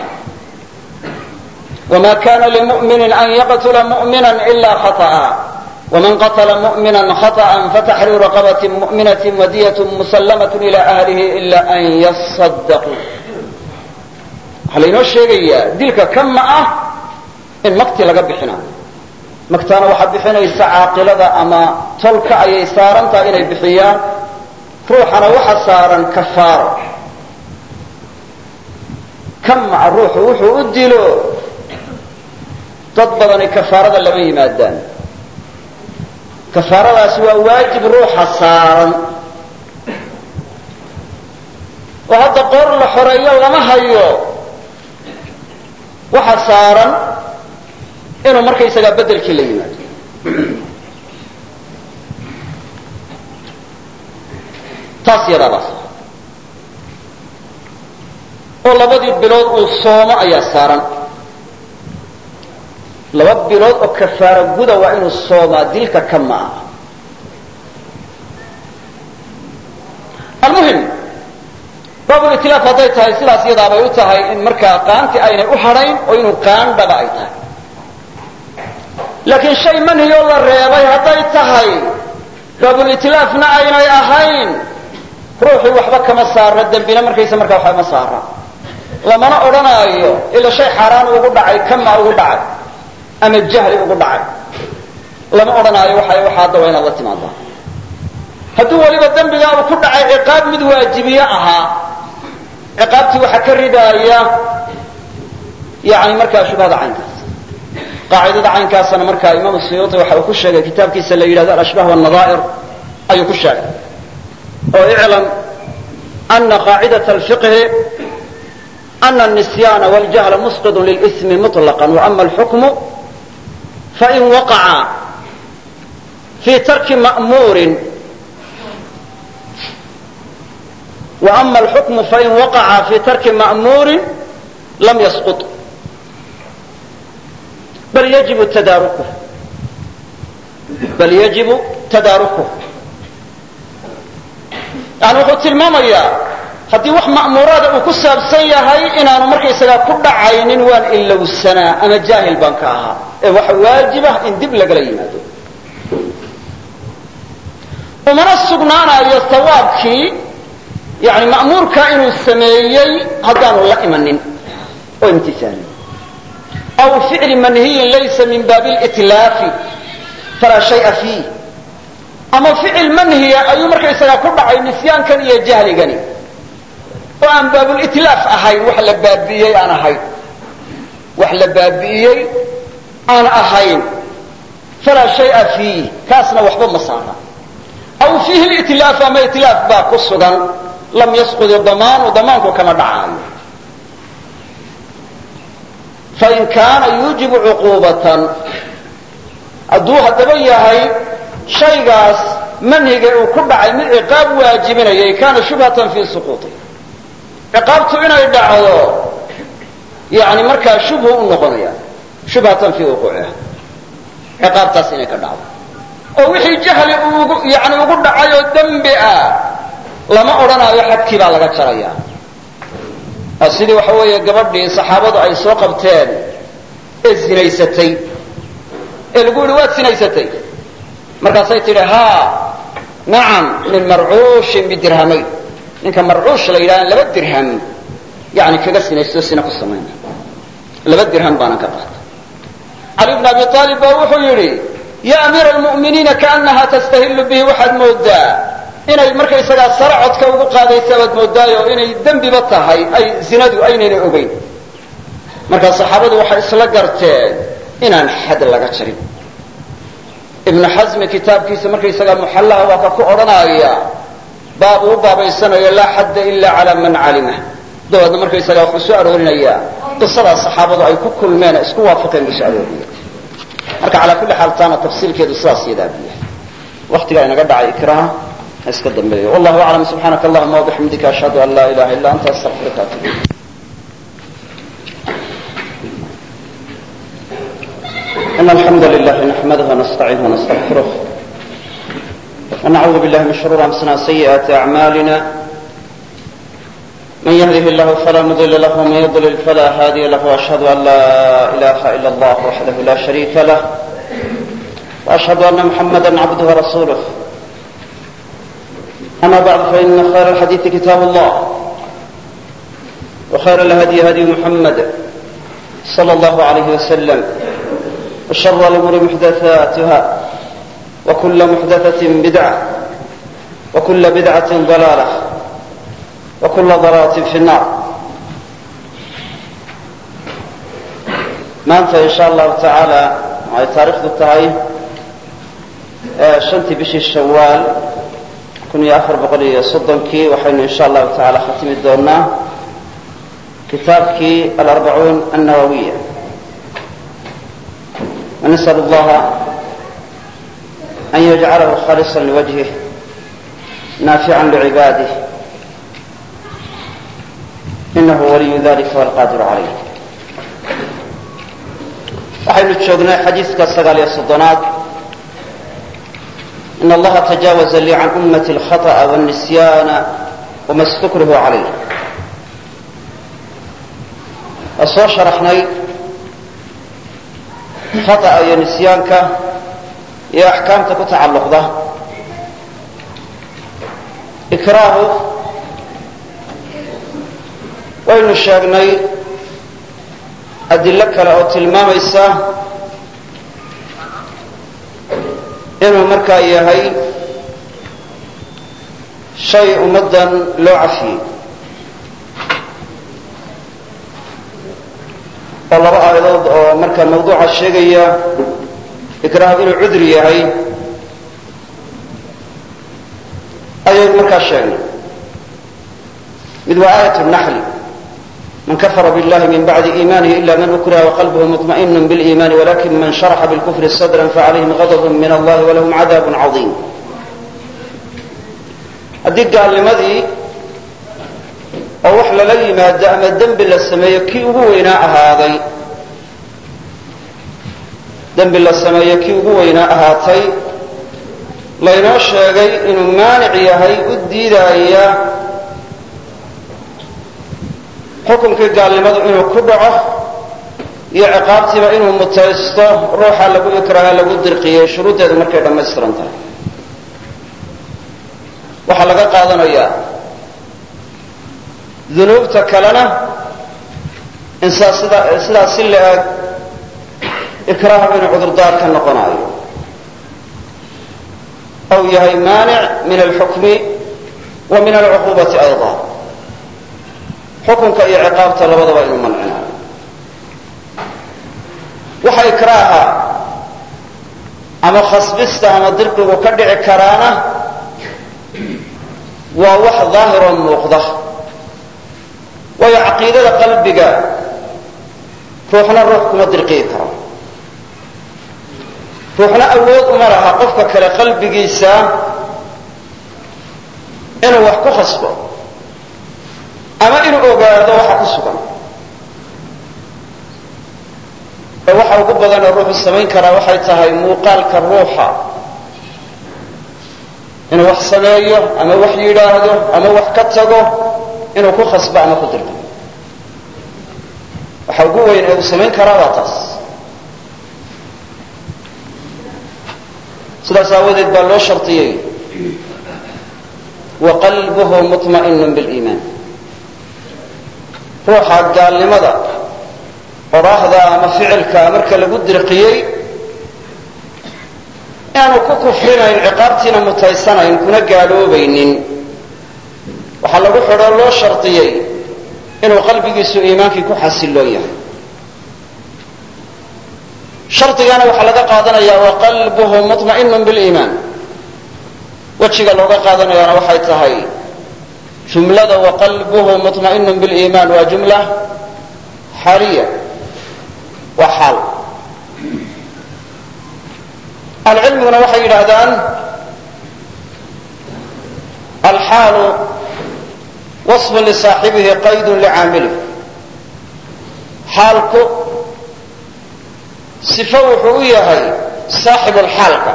wma kana limu'minin an yaqtula mu'mina ila khaطأa wman qatla mu'mina khaطأa fataxriiru raqabaةi mu'minaة wadiyaة musallamaة ilى ahlihi ila an yaصadaquu waxaa laynoo sheegayaa dilka kama ah in makti laga bixinayo magtaana waxaa bixinaysa caaqilada ama tolka ayay saaran tahay inay bixiyaan ruuxana waxa saaran kafaaro kama ruuxu wuxuu u dilo dad badani kafaarada lama yimaadaan kafaaradaasi waa waajib ruuxa saaran oo hadda qoor la xoreeyo lama hayo waxa saaran inuu markaysagaa bedelkii la yimaado taas yadaadaas oo labadii bilood uu soomo ayaa saaran laba bilood oo kafaaro guda waa inuu soomaa dilka ka ma aha almuhim baabulitlaaf hadday tahay sidaas iyadaabay u tahay in markaa qaanti aynay u hadhayn oo inuu qaandhaba ay tahay laakiin shay manhiyoo la reebay hadday tahay baabulitlaafna aynay ahayn ruuxii waxba kama saarna dembina markaysa markaa waxba ma saara lamana odhanaayo ila shay xaaraan ugu dhacay kama ugu dhacay ama jahli ugu dhacay lama odhanaayo waxa waxa hadda waa inaad la timaadaa hadduu weliba dembigaa uu ku dhacay ciqaab mid waajibiye ahaa ciqaabtii waxaa ka ridaaya yani markaa shubhada caynkaas qaacidada caynkaasana markaa imaamu suyuuti waxa uu ku sheegay kitaabkiisa la yidhahdo alashbaah wannadaa'ir ayuu ku sheegay oo iclam ana qaacidata alfiqhi ana الnisyaana waljahla musqid lilismi muطlaqa waama alxukmu fain waqaca fii tarki ma'muurin وأma الxukmu fain waqaca fii tarki ma'muurin lam yasqط bal yajibu tadaarukuh bal yajibu tadaarukuh yani wuxuu tilmaamayaa haddii wax ma'muuraada uu ku saabsan yahay inaanu markaysagaa ku dhacaynin waan ilowsanaa ama jaahil baan ka ahaa ee waxa waajibah in dib lagala yimaado umana sugnaanayo sawaabkii yani ma'muurkaa inuu sameeyey haddaanu la imanin oo imtisaalin aw ficli manhiyin laysa min baabi litlaafi falaa shaya fiih ama ficil manhiya ayuu markaysagaa ku dhacay nisyaankan iyo jahligani oo aan baabulitlaaf ahayn wax la baabi'iyey aan ahayn wax la baabi'iyey aan ahayn falaa shaya fiih kaasna waxba ma saara aw fiihi litlaaf ama itlaaf baa ku sugan lam yasqud damaanu damaanku kama dhacaayo fain kaana yuujibu cuquubatan hadduu haddaba yahay shaygaas manhiga uu ku dhacay mid ciqaab waajibinayay kaana shubhatan fii suquuti ciqaabtu inay dhacdo yani markaa shubhu u noqonaya shubhatan fii wuquuciha ciqaabtaas inay ka dhacdo oo wixii jahli ugu yani ugu dhacay oo dembi ah lama odhanaayo xadkii baa laga jaraya sidii waxa weeye gabadhii saxaabadu ay soo qabteen ee zinaysatay ee lagu yihi waad sinaysatay markaasay tidhi ha nacam min marcuushin bidirhamayn ninka marcuush la yidhahda laba dirham yani kaga sinaysto sina ku samayna laba dirham baanan ka qaatay cali bn abi aalib baa wuxuu yidhi ya amiira almu'miniina kaanaha tastahillu bihi waxaad moodaa inay markaysagaa sare codka ugu qaadaysa baad moodaayo inay dembiba tahay ay zinadu aynayna ogeyn markaa saxaabadu waxay isla garteen inaan xad laga jarin ibnu xasmi kitaabkiisa markaysagaa muxallaha waa ka ku odhanaya baab uu baabaysanayo laa xadda ila cala man calima dawadna markaysaga wuxuu soo aroorinayaa qisadaas saxaabadu ay ku kulmeen isku waafaqeen buu soo arooriyay marka ala kulli xaal taana tafsiilkeedu sidaas yeedaabiya waqtiga inaga dhacay ikraah iska dambeeyo wallahu a'lam subhanaka allahumma wa bihamdika ashhadu an la ilaha illa anta astaghfiruka wa atubu ilayk إن الحمد لله نحمده ونستعينه ونستغفره ونعوذ بالله من شرور أنفسنا وسيئات أعمالنا من يهده الله فلا مضل له ومن يضلل فلا هادي له وأشهد أن لا إله إلا الله وحده لا شريك له وأشهد أن محمدا عبده ورسوله أما بعد فإن خير الحديث كتاب الله وخير الهدي هدي محمد صلى الله عليه وسلم وشر الأمور محدثاتها وكل محدثة بدعة وكل بدعة ضلالة وكل ضلالة في النار ما أنت إن شاء الله تعالى معي تاريخ التهي شنتي بشي الشوال كن آخر بقولي صدنكي وحين إن شاء الله تعالى ختم الدورنا كتابك الأربعون النووية ونسأل الله أن يجعله خالصا لوجهه نافعا لعباده إنه ولي ذلك والقادر عليه وحين تشوقنا حديث كالسقال يصدنات إن الله تجاوز لي عن أمة الخطأ والنسيان وما استكره عليه أصوى شرحني خطأ يا نسيانك يا أحكامك تعلق ذا إكراه وإن الشاقني أدلك لأو تلمام إساه إنه مركا إياهي شيء مدا لو عفي والله رأى إذا مركا موضوع الشيء إكراه إنه عذري إياهي أي مركا الشيء مثل آية النحل من كفر بالله من بعد إيمانه إلا من أكره وقلبه مطمئن بالإيمان ولكن من شرح بالكفر صدرا فعليهم غضب من الله ولهم عذاب عظيم أديك قال لماذا أو وحل لي ما دام الدنب للسماء كي أبويناء هذا دنب للسماء كي أبويناء هاتي لا ينشى إنه مانع يهي أدي ذايا xukunkii gaalnimadu inuu ku dhaco iyo ciqaabtiiba inuu mutaysto ruuxa lagu ikraaha lagu dirqiyay shuruudeedu markay dhammaystiran tahay waxaa laga qaadanayaa dunuubta kalena in sidaas si la-eg ikraaha inuu cudurdaar ka noqonayo aw yahay maanic min alxukmi wa min alcuquubati ayda xukunka iyo ciqaabta labadaba inuu mancinayo waxa ikraaha ama khasbista ama dirqigu ka dhici karaana waa wax daahiro muuqda waayo caqiidada qalbiga ruuxna ruux kuma dirqiyi karo ruuxna awood uma laha qofka kale qalbigiisa inuu wax ku khasbo ama inuu ogaado waxa ku sugan ee waxa ugu badan oo ruuxu samayn karaa waxay tahay muuqaalka ruuxa inuu wax sameeyo ama wax yidhaahdo ama wax ka tago inuu ku khasbo ama ku dirqo waxa ugu weyn ee uu samayn karaa waa taas sidaas aawadeed baa loo shartiyey wa qalbuhu mutma'inun biliimaan ruuxa gaalnimada qoraahda ama ficilka marka lagu dirqiyey inaanu ku kufrinayn ciqaabtiina mutaysanayn kuna gaaloobaynin waxaa lagu xidhoo loo shartiyey inuu qalbigiisu iimaankii ku xasiloon yahay shardigana waxaa laga qaadanayaa wa qalbuhu mutma'inun biliimaan wejiga looga qaadanayaana waxay tahay jumlada waqalbuhu muطma'inu biliimaan waa jumla xaaliya waa xaal ahlucilmiguna waxay yidhaahdaan alxaalu waصfu lisaaxibihi qaydu licaamilih xaalku sifo wuxuu u yahay saaxibulxaalka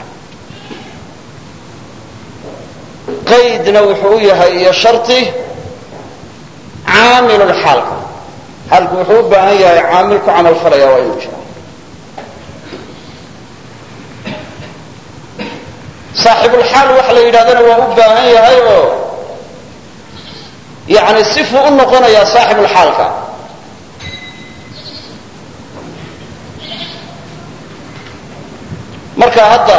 qaydna wuxuu u yahay iyo shardi caamilulxaalka xaalku wuxuu u baahan yahay caamil ku camal falaya waa inuu jiro saaxibulxaal waxa la yidhahdana waa u baahan yahay oo yani sifuu u noqonayaa saaxibulxaalka marka hadda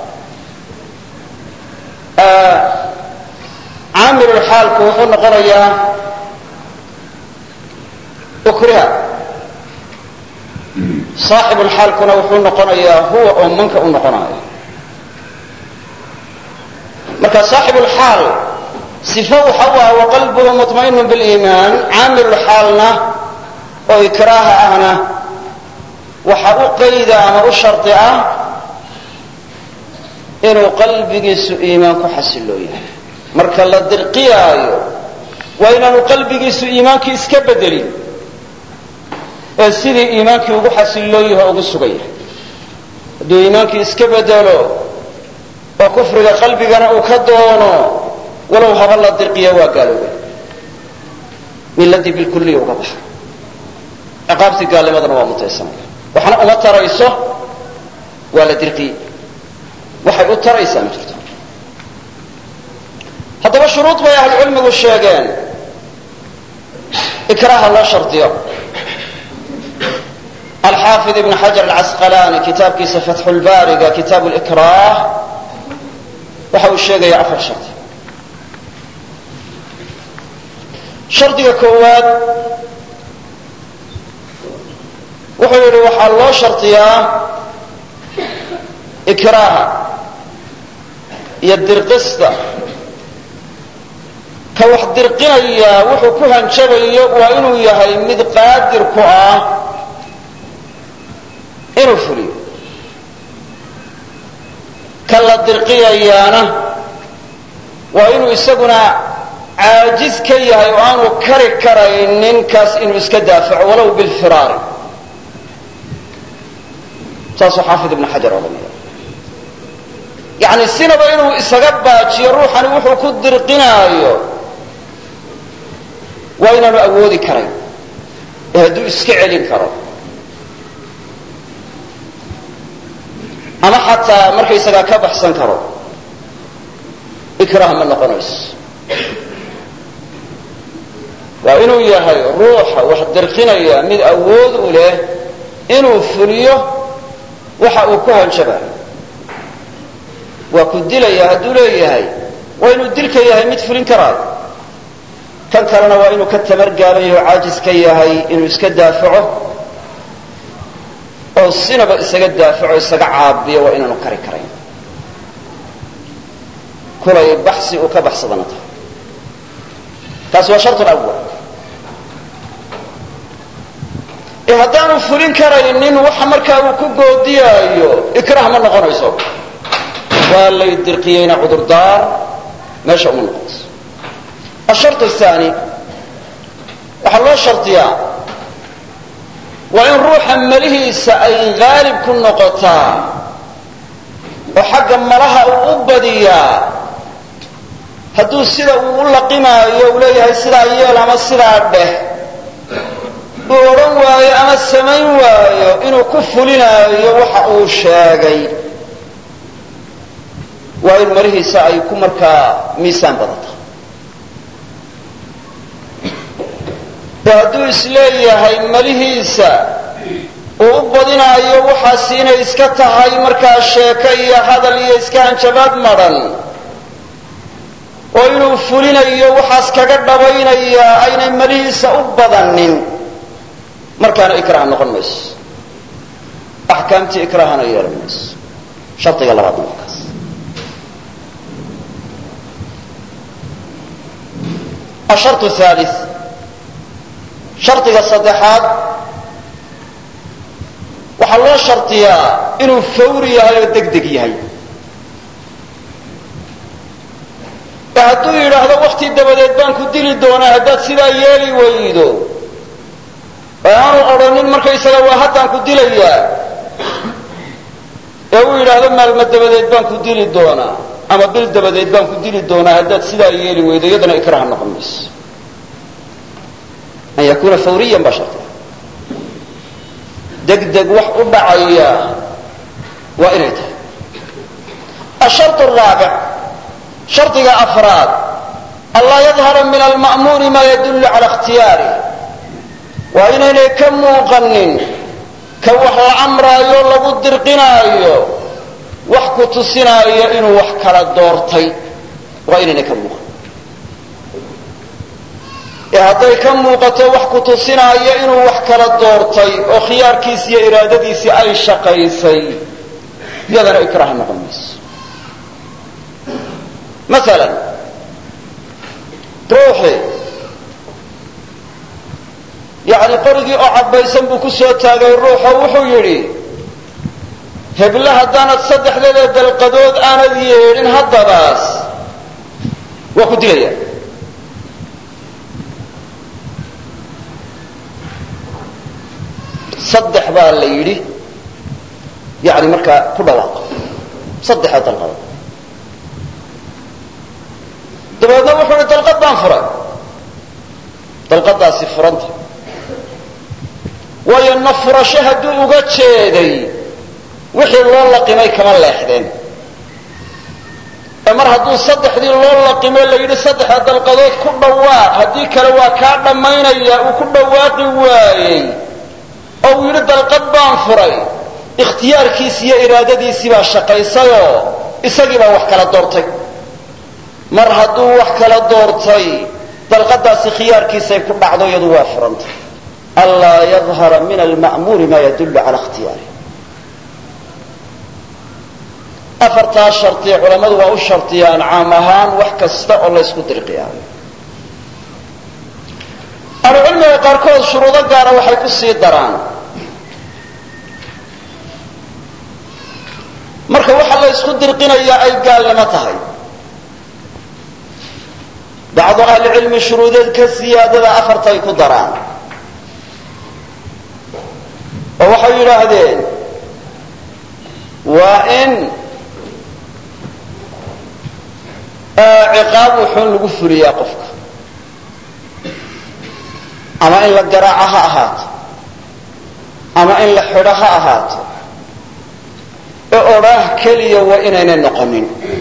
caamilulxaalku wuxuu noqonayaa ukriha saaxibulxaalkuna wuxuu noqonayaa huwa oo manka u noqonayo marka saaxibulxaal sifo waxa u ah waqalbuhu muطma'inu biliimaan caamilulxaalna oo ikraaha ahna waxa u qayda ama u shardi ah inuu qalbigiisu iimaan ku xasiloo yahay marka la dirqiyaayo waa inaanu qalbigiisu iimaankii iska bedelin ee sidii iimaankii ugu xasiloo yahay o ugu sugan yahay hadduu iimaankii iska bedelo oo kufriga qalbigana uu ka doono walow haba la dirqiya waa gaaloobay miladii bilkuliya uga baxay ciqaabtii gaalnimadana waa mutaysanaya waxna uma tarayso waa la dirqiyey waxay u taraysaa ma jirto haddaba shuruud bay ahlucilmigu sheegeen ikraaha loo shardiyo alxaafid ibn xajar alcasqalaani kitaabkiisa fatxulbaariga kitaabu likraah waxa uu sheegaya afar shardi shardiga koowaad wuxuu yidhi waxaa loo shardiyaa ikraaha iyo dirqista ka wax dirqinaya wuxuu ku hanjabayo waa inuu yahay mid qaadir ku ah inuu fuliyo ka la dirqiyayaana waa inuu isaguna caajiz ka yahay oo aanu kari karaynin kaas inuu iska daafaco walow bilfiraari saasuu xaafid ibnu xajar odhanaya yani sinaba inuu isaga baajiyo ruuxani wuxuu ku dirqinaayo waa inaanu awoodi karayn ee hadduu iska celin karo ama xataa markaysagaa ka baxsan karo ikraah ma noqonayso waa inuu yahay ruuxa wax dirqinaya mid awood u leh inuu fuliyo waxa uu ku hanjabayo waa ku dilaya hadduu leeyahay waa inuu dilka yahay mid fulin karaayo kan kalena waa inuu ka tamar gaaban yahay oo caajis ka yahay inuu iska daafaco oo sinaba isaga daafaco isaga caabiyo waa inaanu kari karayn kulay baxsi uu ka baxsadana tahay taasi waa shart lawal ee haddaanu fulin karaynin waxa markaa uu ku goodiyaayo ikraah ma noqonayso waa lay dirqiyeyna cudurdaar meesha uma noqonayso ashart athani waxaa loo shardiyaa waa in ruuxa malihiisa ay haalib ku noqotaa oo xagga malaha uu u badiyaa hadduu sida uu u laqimaayo uu leeyahay sidaa yeel ama sidaa dheh uu odhan waayo ama samayn waayo inuu ku fulinaayo waxa uu sheegay waa in malihiisa ay ku markaa miisaan badata oo hadduu isleeyahay malihiisa uu u badinaayo waxaasi inay iska tahay markaa sheeko iyo hadal iyo iska hanjabaad madhan oo inuu fulinayo waxaas kaga dhabaynayaa aynay malihiisa u badanin markaana ikraah noqon mayso axkaamtii ikraahana yeelan mayso shardiga labaadna waa kaas الشرط الثالث shardiga saddexaad waxaa loo shardiyaa inuu fawri yahay oo degdeg yahay ee hadduu yidhaahdo wakti dabadeed baan ku dili doonaa haddaad sidaa yeeli weydo ee aanu odhanin markaysaga waa haddaan ku dilayaa ee uu yidhaahdo maalmo dabadeed baan ku dili doonaa ama bil dabadeed baan ku dili doonaa haddaad sidaa yeeli weydo iyadana ikraha noqon mayso an yakuna fawriyan baa shardiga degdeg wax u dhacaya waa inay tahay الشharط الرaabiع shardiga afraad anlaa yadhara min alma'muuri maa yadullu cala اkhtiyaarih waa inaynay ka muuqanin ka wax la amraayo lagu dirqinaayo wax ku tusinaayo inuu wax kala doortay waa inaynay ka muuqan ee hadday ka muuqato wax ku tusinaayo inuu wax kala doortay oo khiyaarkiisi iyo iraadadiisii ay shaqaysay iyadana ikraah noqon mayso maalan ruuxii yani qorigii oo cabbaysan buu ku soo taagay ruuxo wuxuu yidhi heble haddaanad saddexdeeda dalqadood aanad yeedhin haddadaas waa ku dilaya saddex baa la yidhi yani markaa ku dhawaaqo saddexa dalqadood dabeedna wuxuu ihi dalqad baan furay dalqadaasi furanta waayo na furasho hadduu uga jeeday wixii loo laqimay kama leexdeen ee mar hadduu saddexdii loo laqimay la yidhi saddexa dalqadood ku dhawaaq haddii kale waa kaa dhammaynaya uu ku dhawaaqi waayey oo uu yidhi dalqad baan furay ikhtiyaarkiisi iyo iraadadiisii baa shaqaysayoo isagii baa wax kala doortay mar hadduu wax kala doortay dalqadaasi khiyaarkiisay ku dhacdo iyadu waa furantay anlaa yadhara min alma'muuri maa yadullu cala ikhtiyaarih afartaa shardi culammadu waa u shardiyaan caam ahaan wax kasta oo la ysku dirqiyaayo ahlucilmiga qaarkood shuruudo gaara waxay ku sii daraan marka waxa la ysku dirqinayaa ay gaalnimo tahay bacdu ahlicilmi shuruudeedka siyaadada afartay ku daraan oo waxay yidhaahdeen waa in ciqaab wuxuun lagu fuliyaa qofka ama in la garaaco ha ahaato ama in la xidho ha ahaato ee odhaah keliya waa inaynay noqonin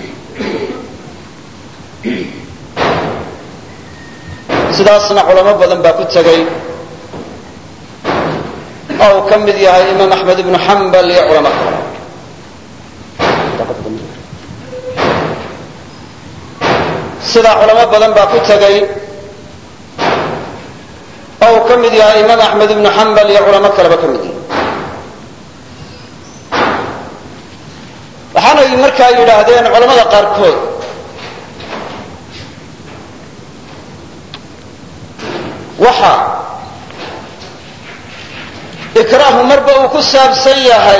sidaasna culamo badan baa ku tegay oo uu ka mid yahay imaam axmed ibnu xambal iyo culamo kale sidaa culamo badan baa ku tegay oo uu ka mid yahay imaam axmed ibnu xambal iyo culamo kaleba ka mid yahay waxaanay markaa yidhaahdeen culamada qaarkood waxa ikraahu marba uu ku saabsan yahay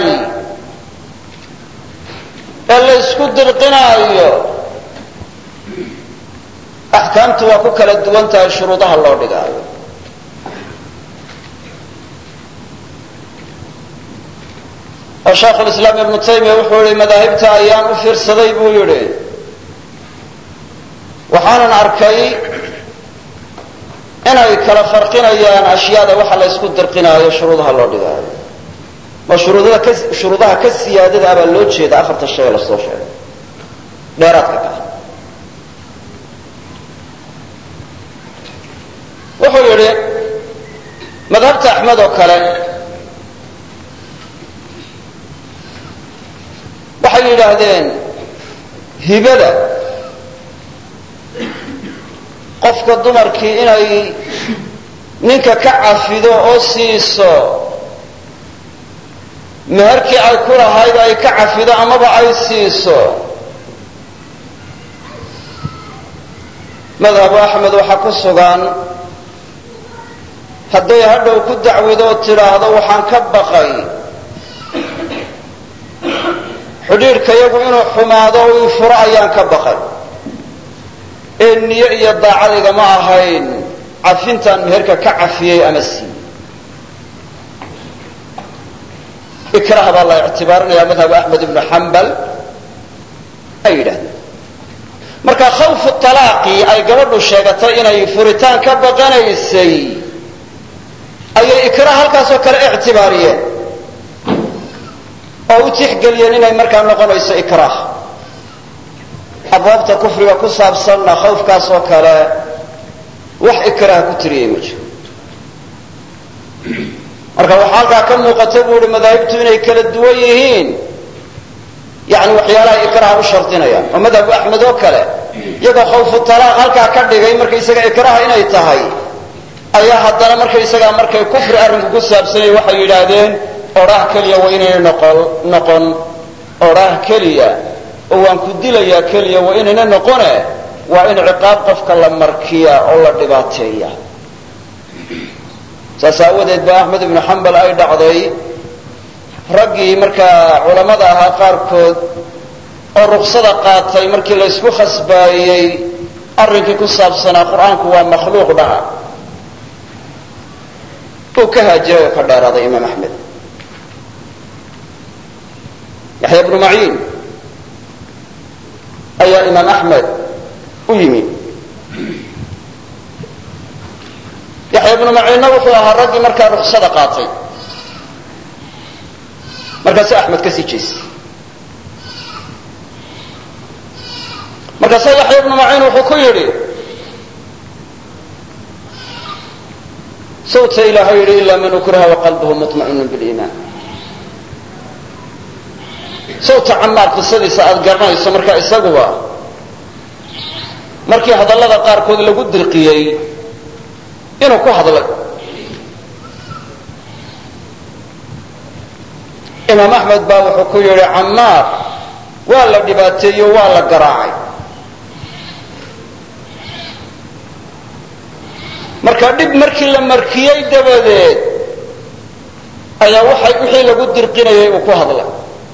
ee la ysku dirqinaayo axkaamtu waa ku kala duwan tahay shuruudaha loo dhigaayo oo shaekhulislaam ibnu taymiya wuxuu yihi madaahibta ayaan u fiirsaday buu yidhi waxaanan arkay inay kala farqinayaan ashyaada waxa la ysku dirqinaayo shuruudaha loo dhigaayo ma shuruudada ka shuruudaha ka siyaadada abaa loo jeeda afarta shay la soo sheegay dheeraadka ka wuxuu yidhi madhabta axmed oo kale waxay yidhaahdeen hibada qofka dumarkii inay ninka ka cafido oo siiso meherkii ay ku lahayd ay ka cafido amaba ay siiso madhabu axmed waxaa ku sugan hadday hadhow ku dacwidoo tidhaahdo waxaan ka baqay xidhiidhkayagu inuu xumaado o ii furo ayaan ka baqay ee niyo iyo daacadiga ma ahayn cafintaan meherka ka cafiyey ama siiyey ikraah baa la ictibaarinayaa madhab axmed ibnu xambal ay yidhahdeen marka khawfu talaaqii ay gabadhu sheegatay inay furitaan ka baqanaysay ayay ikraah halkaasoo kale ictibaariyeen oo u tixgeliyeen inay markaa noqonayso ikraah abwaabta kufriga ku saabsanna khawfkaasoo kale wax ikraah ku tiriyey ma jiro marka waxaa halkaa ka muuqata buu ihi madaahibtu inay kala duwan yihiin yani waxyaalaha ikraah u shardinayaan oo madhabu axmed oo kale iyagoo khawfu talaaq halkaa ka dhigay markaysaga ikraah inay tahay ayaa haddana markaysagaa markay kufri arrinku ku saabsanyay waxay yidhaahdeen odhaah keliya waa inayna noqon noqon odhaah keliya oo waan ku dilayaa keliya waa inayna noqone waa in ciqaab qofka la markiya oo la dhibaateeya saas aawadeed ba axmed ibnu xambal ay dhacday raggii markaa culammada ahaa qaarkood oo ruksada qaatay markii la ysku khasbaayey arrinkii ku saabsanaa qur-aanku waa makhluuq dhaha uu ka haajiray oo ka dheeraaday imaam axmed yaxya bnu maciin ayaa imaam axmed u yimi yaxya bnu maciinna wuxuu ahaa raggii markaa ruksada qaatay markaasu axmed ka sii jeestay markaasaa yaxya bnu maciin wuxuu ku yidhi sawta ilaahay yidhi ila man ukriha waqalbuhu muطma'inu biliimaan sawta camaar qisadiisa aada garanayso markaa isaguba markii hadallada qaarkood lagu dirqiyey inuu ku hadlay imaam axmed baa wuxuu ku yidhi camaar waa la dhibaateeyo waa la garaacay marka dhib markii la markiyey dabadeed ayaa waxay wixii lagu dirqinayay uu ku hadlay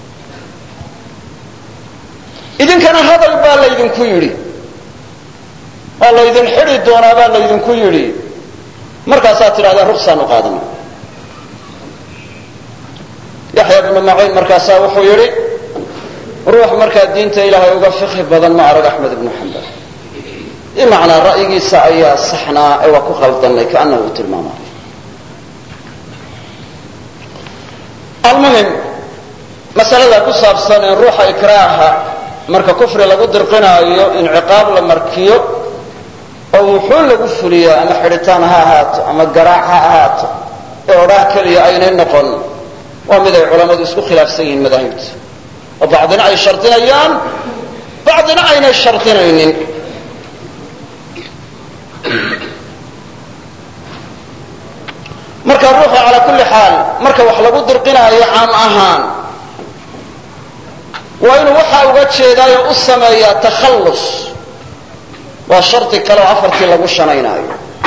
idinkana hadal baa laydinku yidhi waa laydin xidi doonaa baa laydinku yidhi markaasaad tidhahdeen ruksaan u qaadana yaxya bnu maciin markaasaa wuxuu yidhi ruux markaa diinta ilaahay uga fiqhi badan ma arag axmed ibnu xambal bimacnaa ra'yigiisa ayaa saxnaa ee waa ku qaldanay kaanahu uu tilmaamayo almuhim masalada ku saabsan in ruuxa ikraaha marka kufri lagu dirqinaayo in ciqaab la markiyo oo wuxuu lagu fuliyaa ama xidhitaan ha ahaato ama garaac ha ahaato ee odhaah keliya aynay noqon waa mid ay culammadu isku khilaafsan yihiin madaahibta oo bacdina ay shardinayaan bacdina aynay shardinaynin marka ruuxa calaa kulli xaal marka wax lagu dirqinaayo caam ahaan waa inuu waxaa uga jeedaayo u sameeyaa takhallus waa shardi kale oo afartii lagu shanaynaayo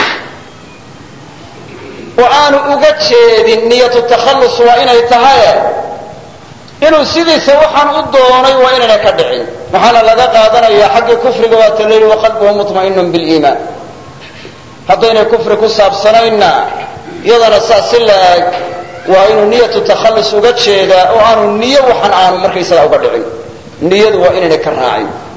oo aanu uga jeedin niyatu takhallus waa inay tahaye inuu sidiisa waxaan u doonay waa inayna ka dhicin waxaana laga qaadanayaa xaggii kufriga waa talayli waqalbuhu muطma'inun biliimaan haddaynay kufri ku saabsanaynna iyadana saas si la eg waa inuu niyatu takhallus uga jeedaa oo aanu niyo waxan aanu markaysaga uga dhicin niyadu waa inaynay ka raacin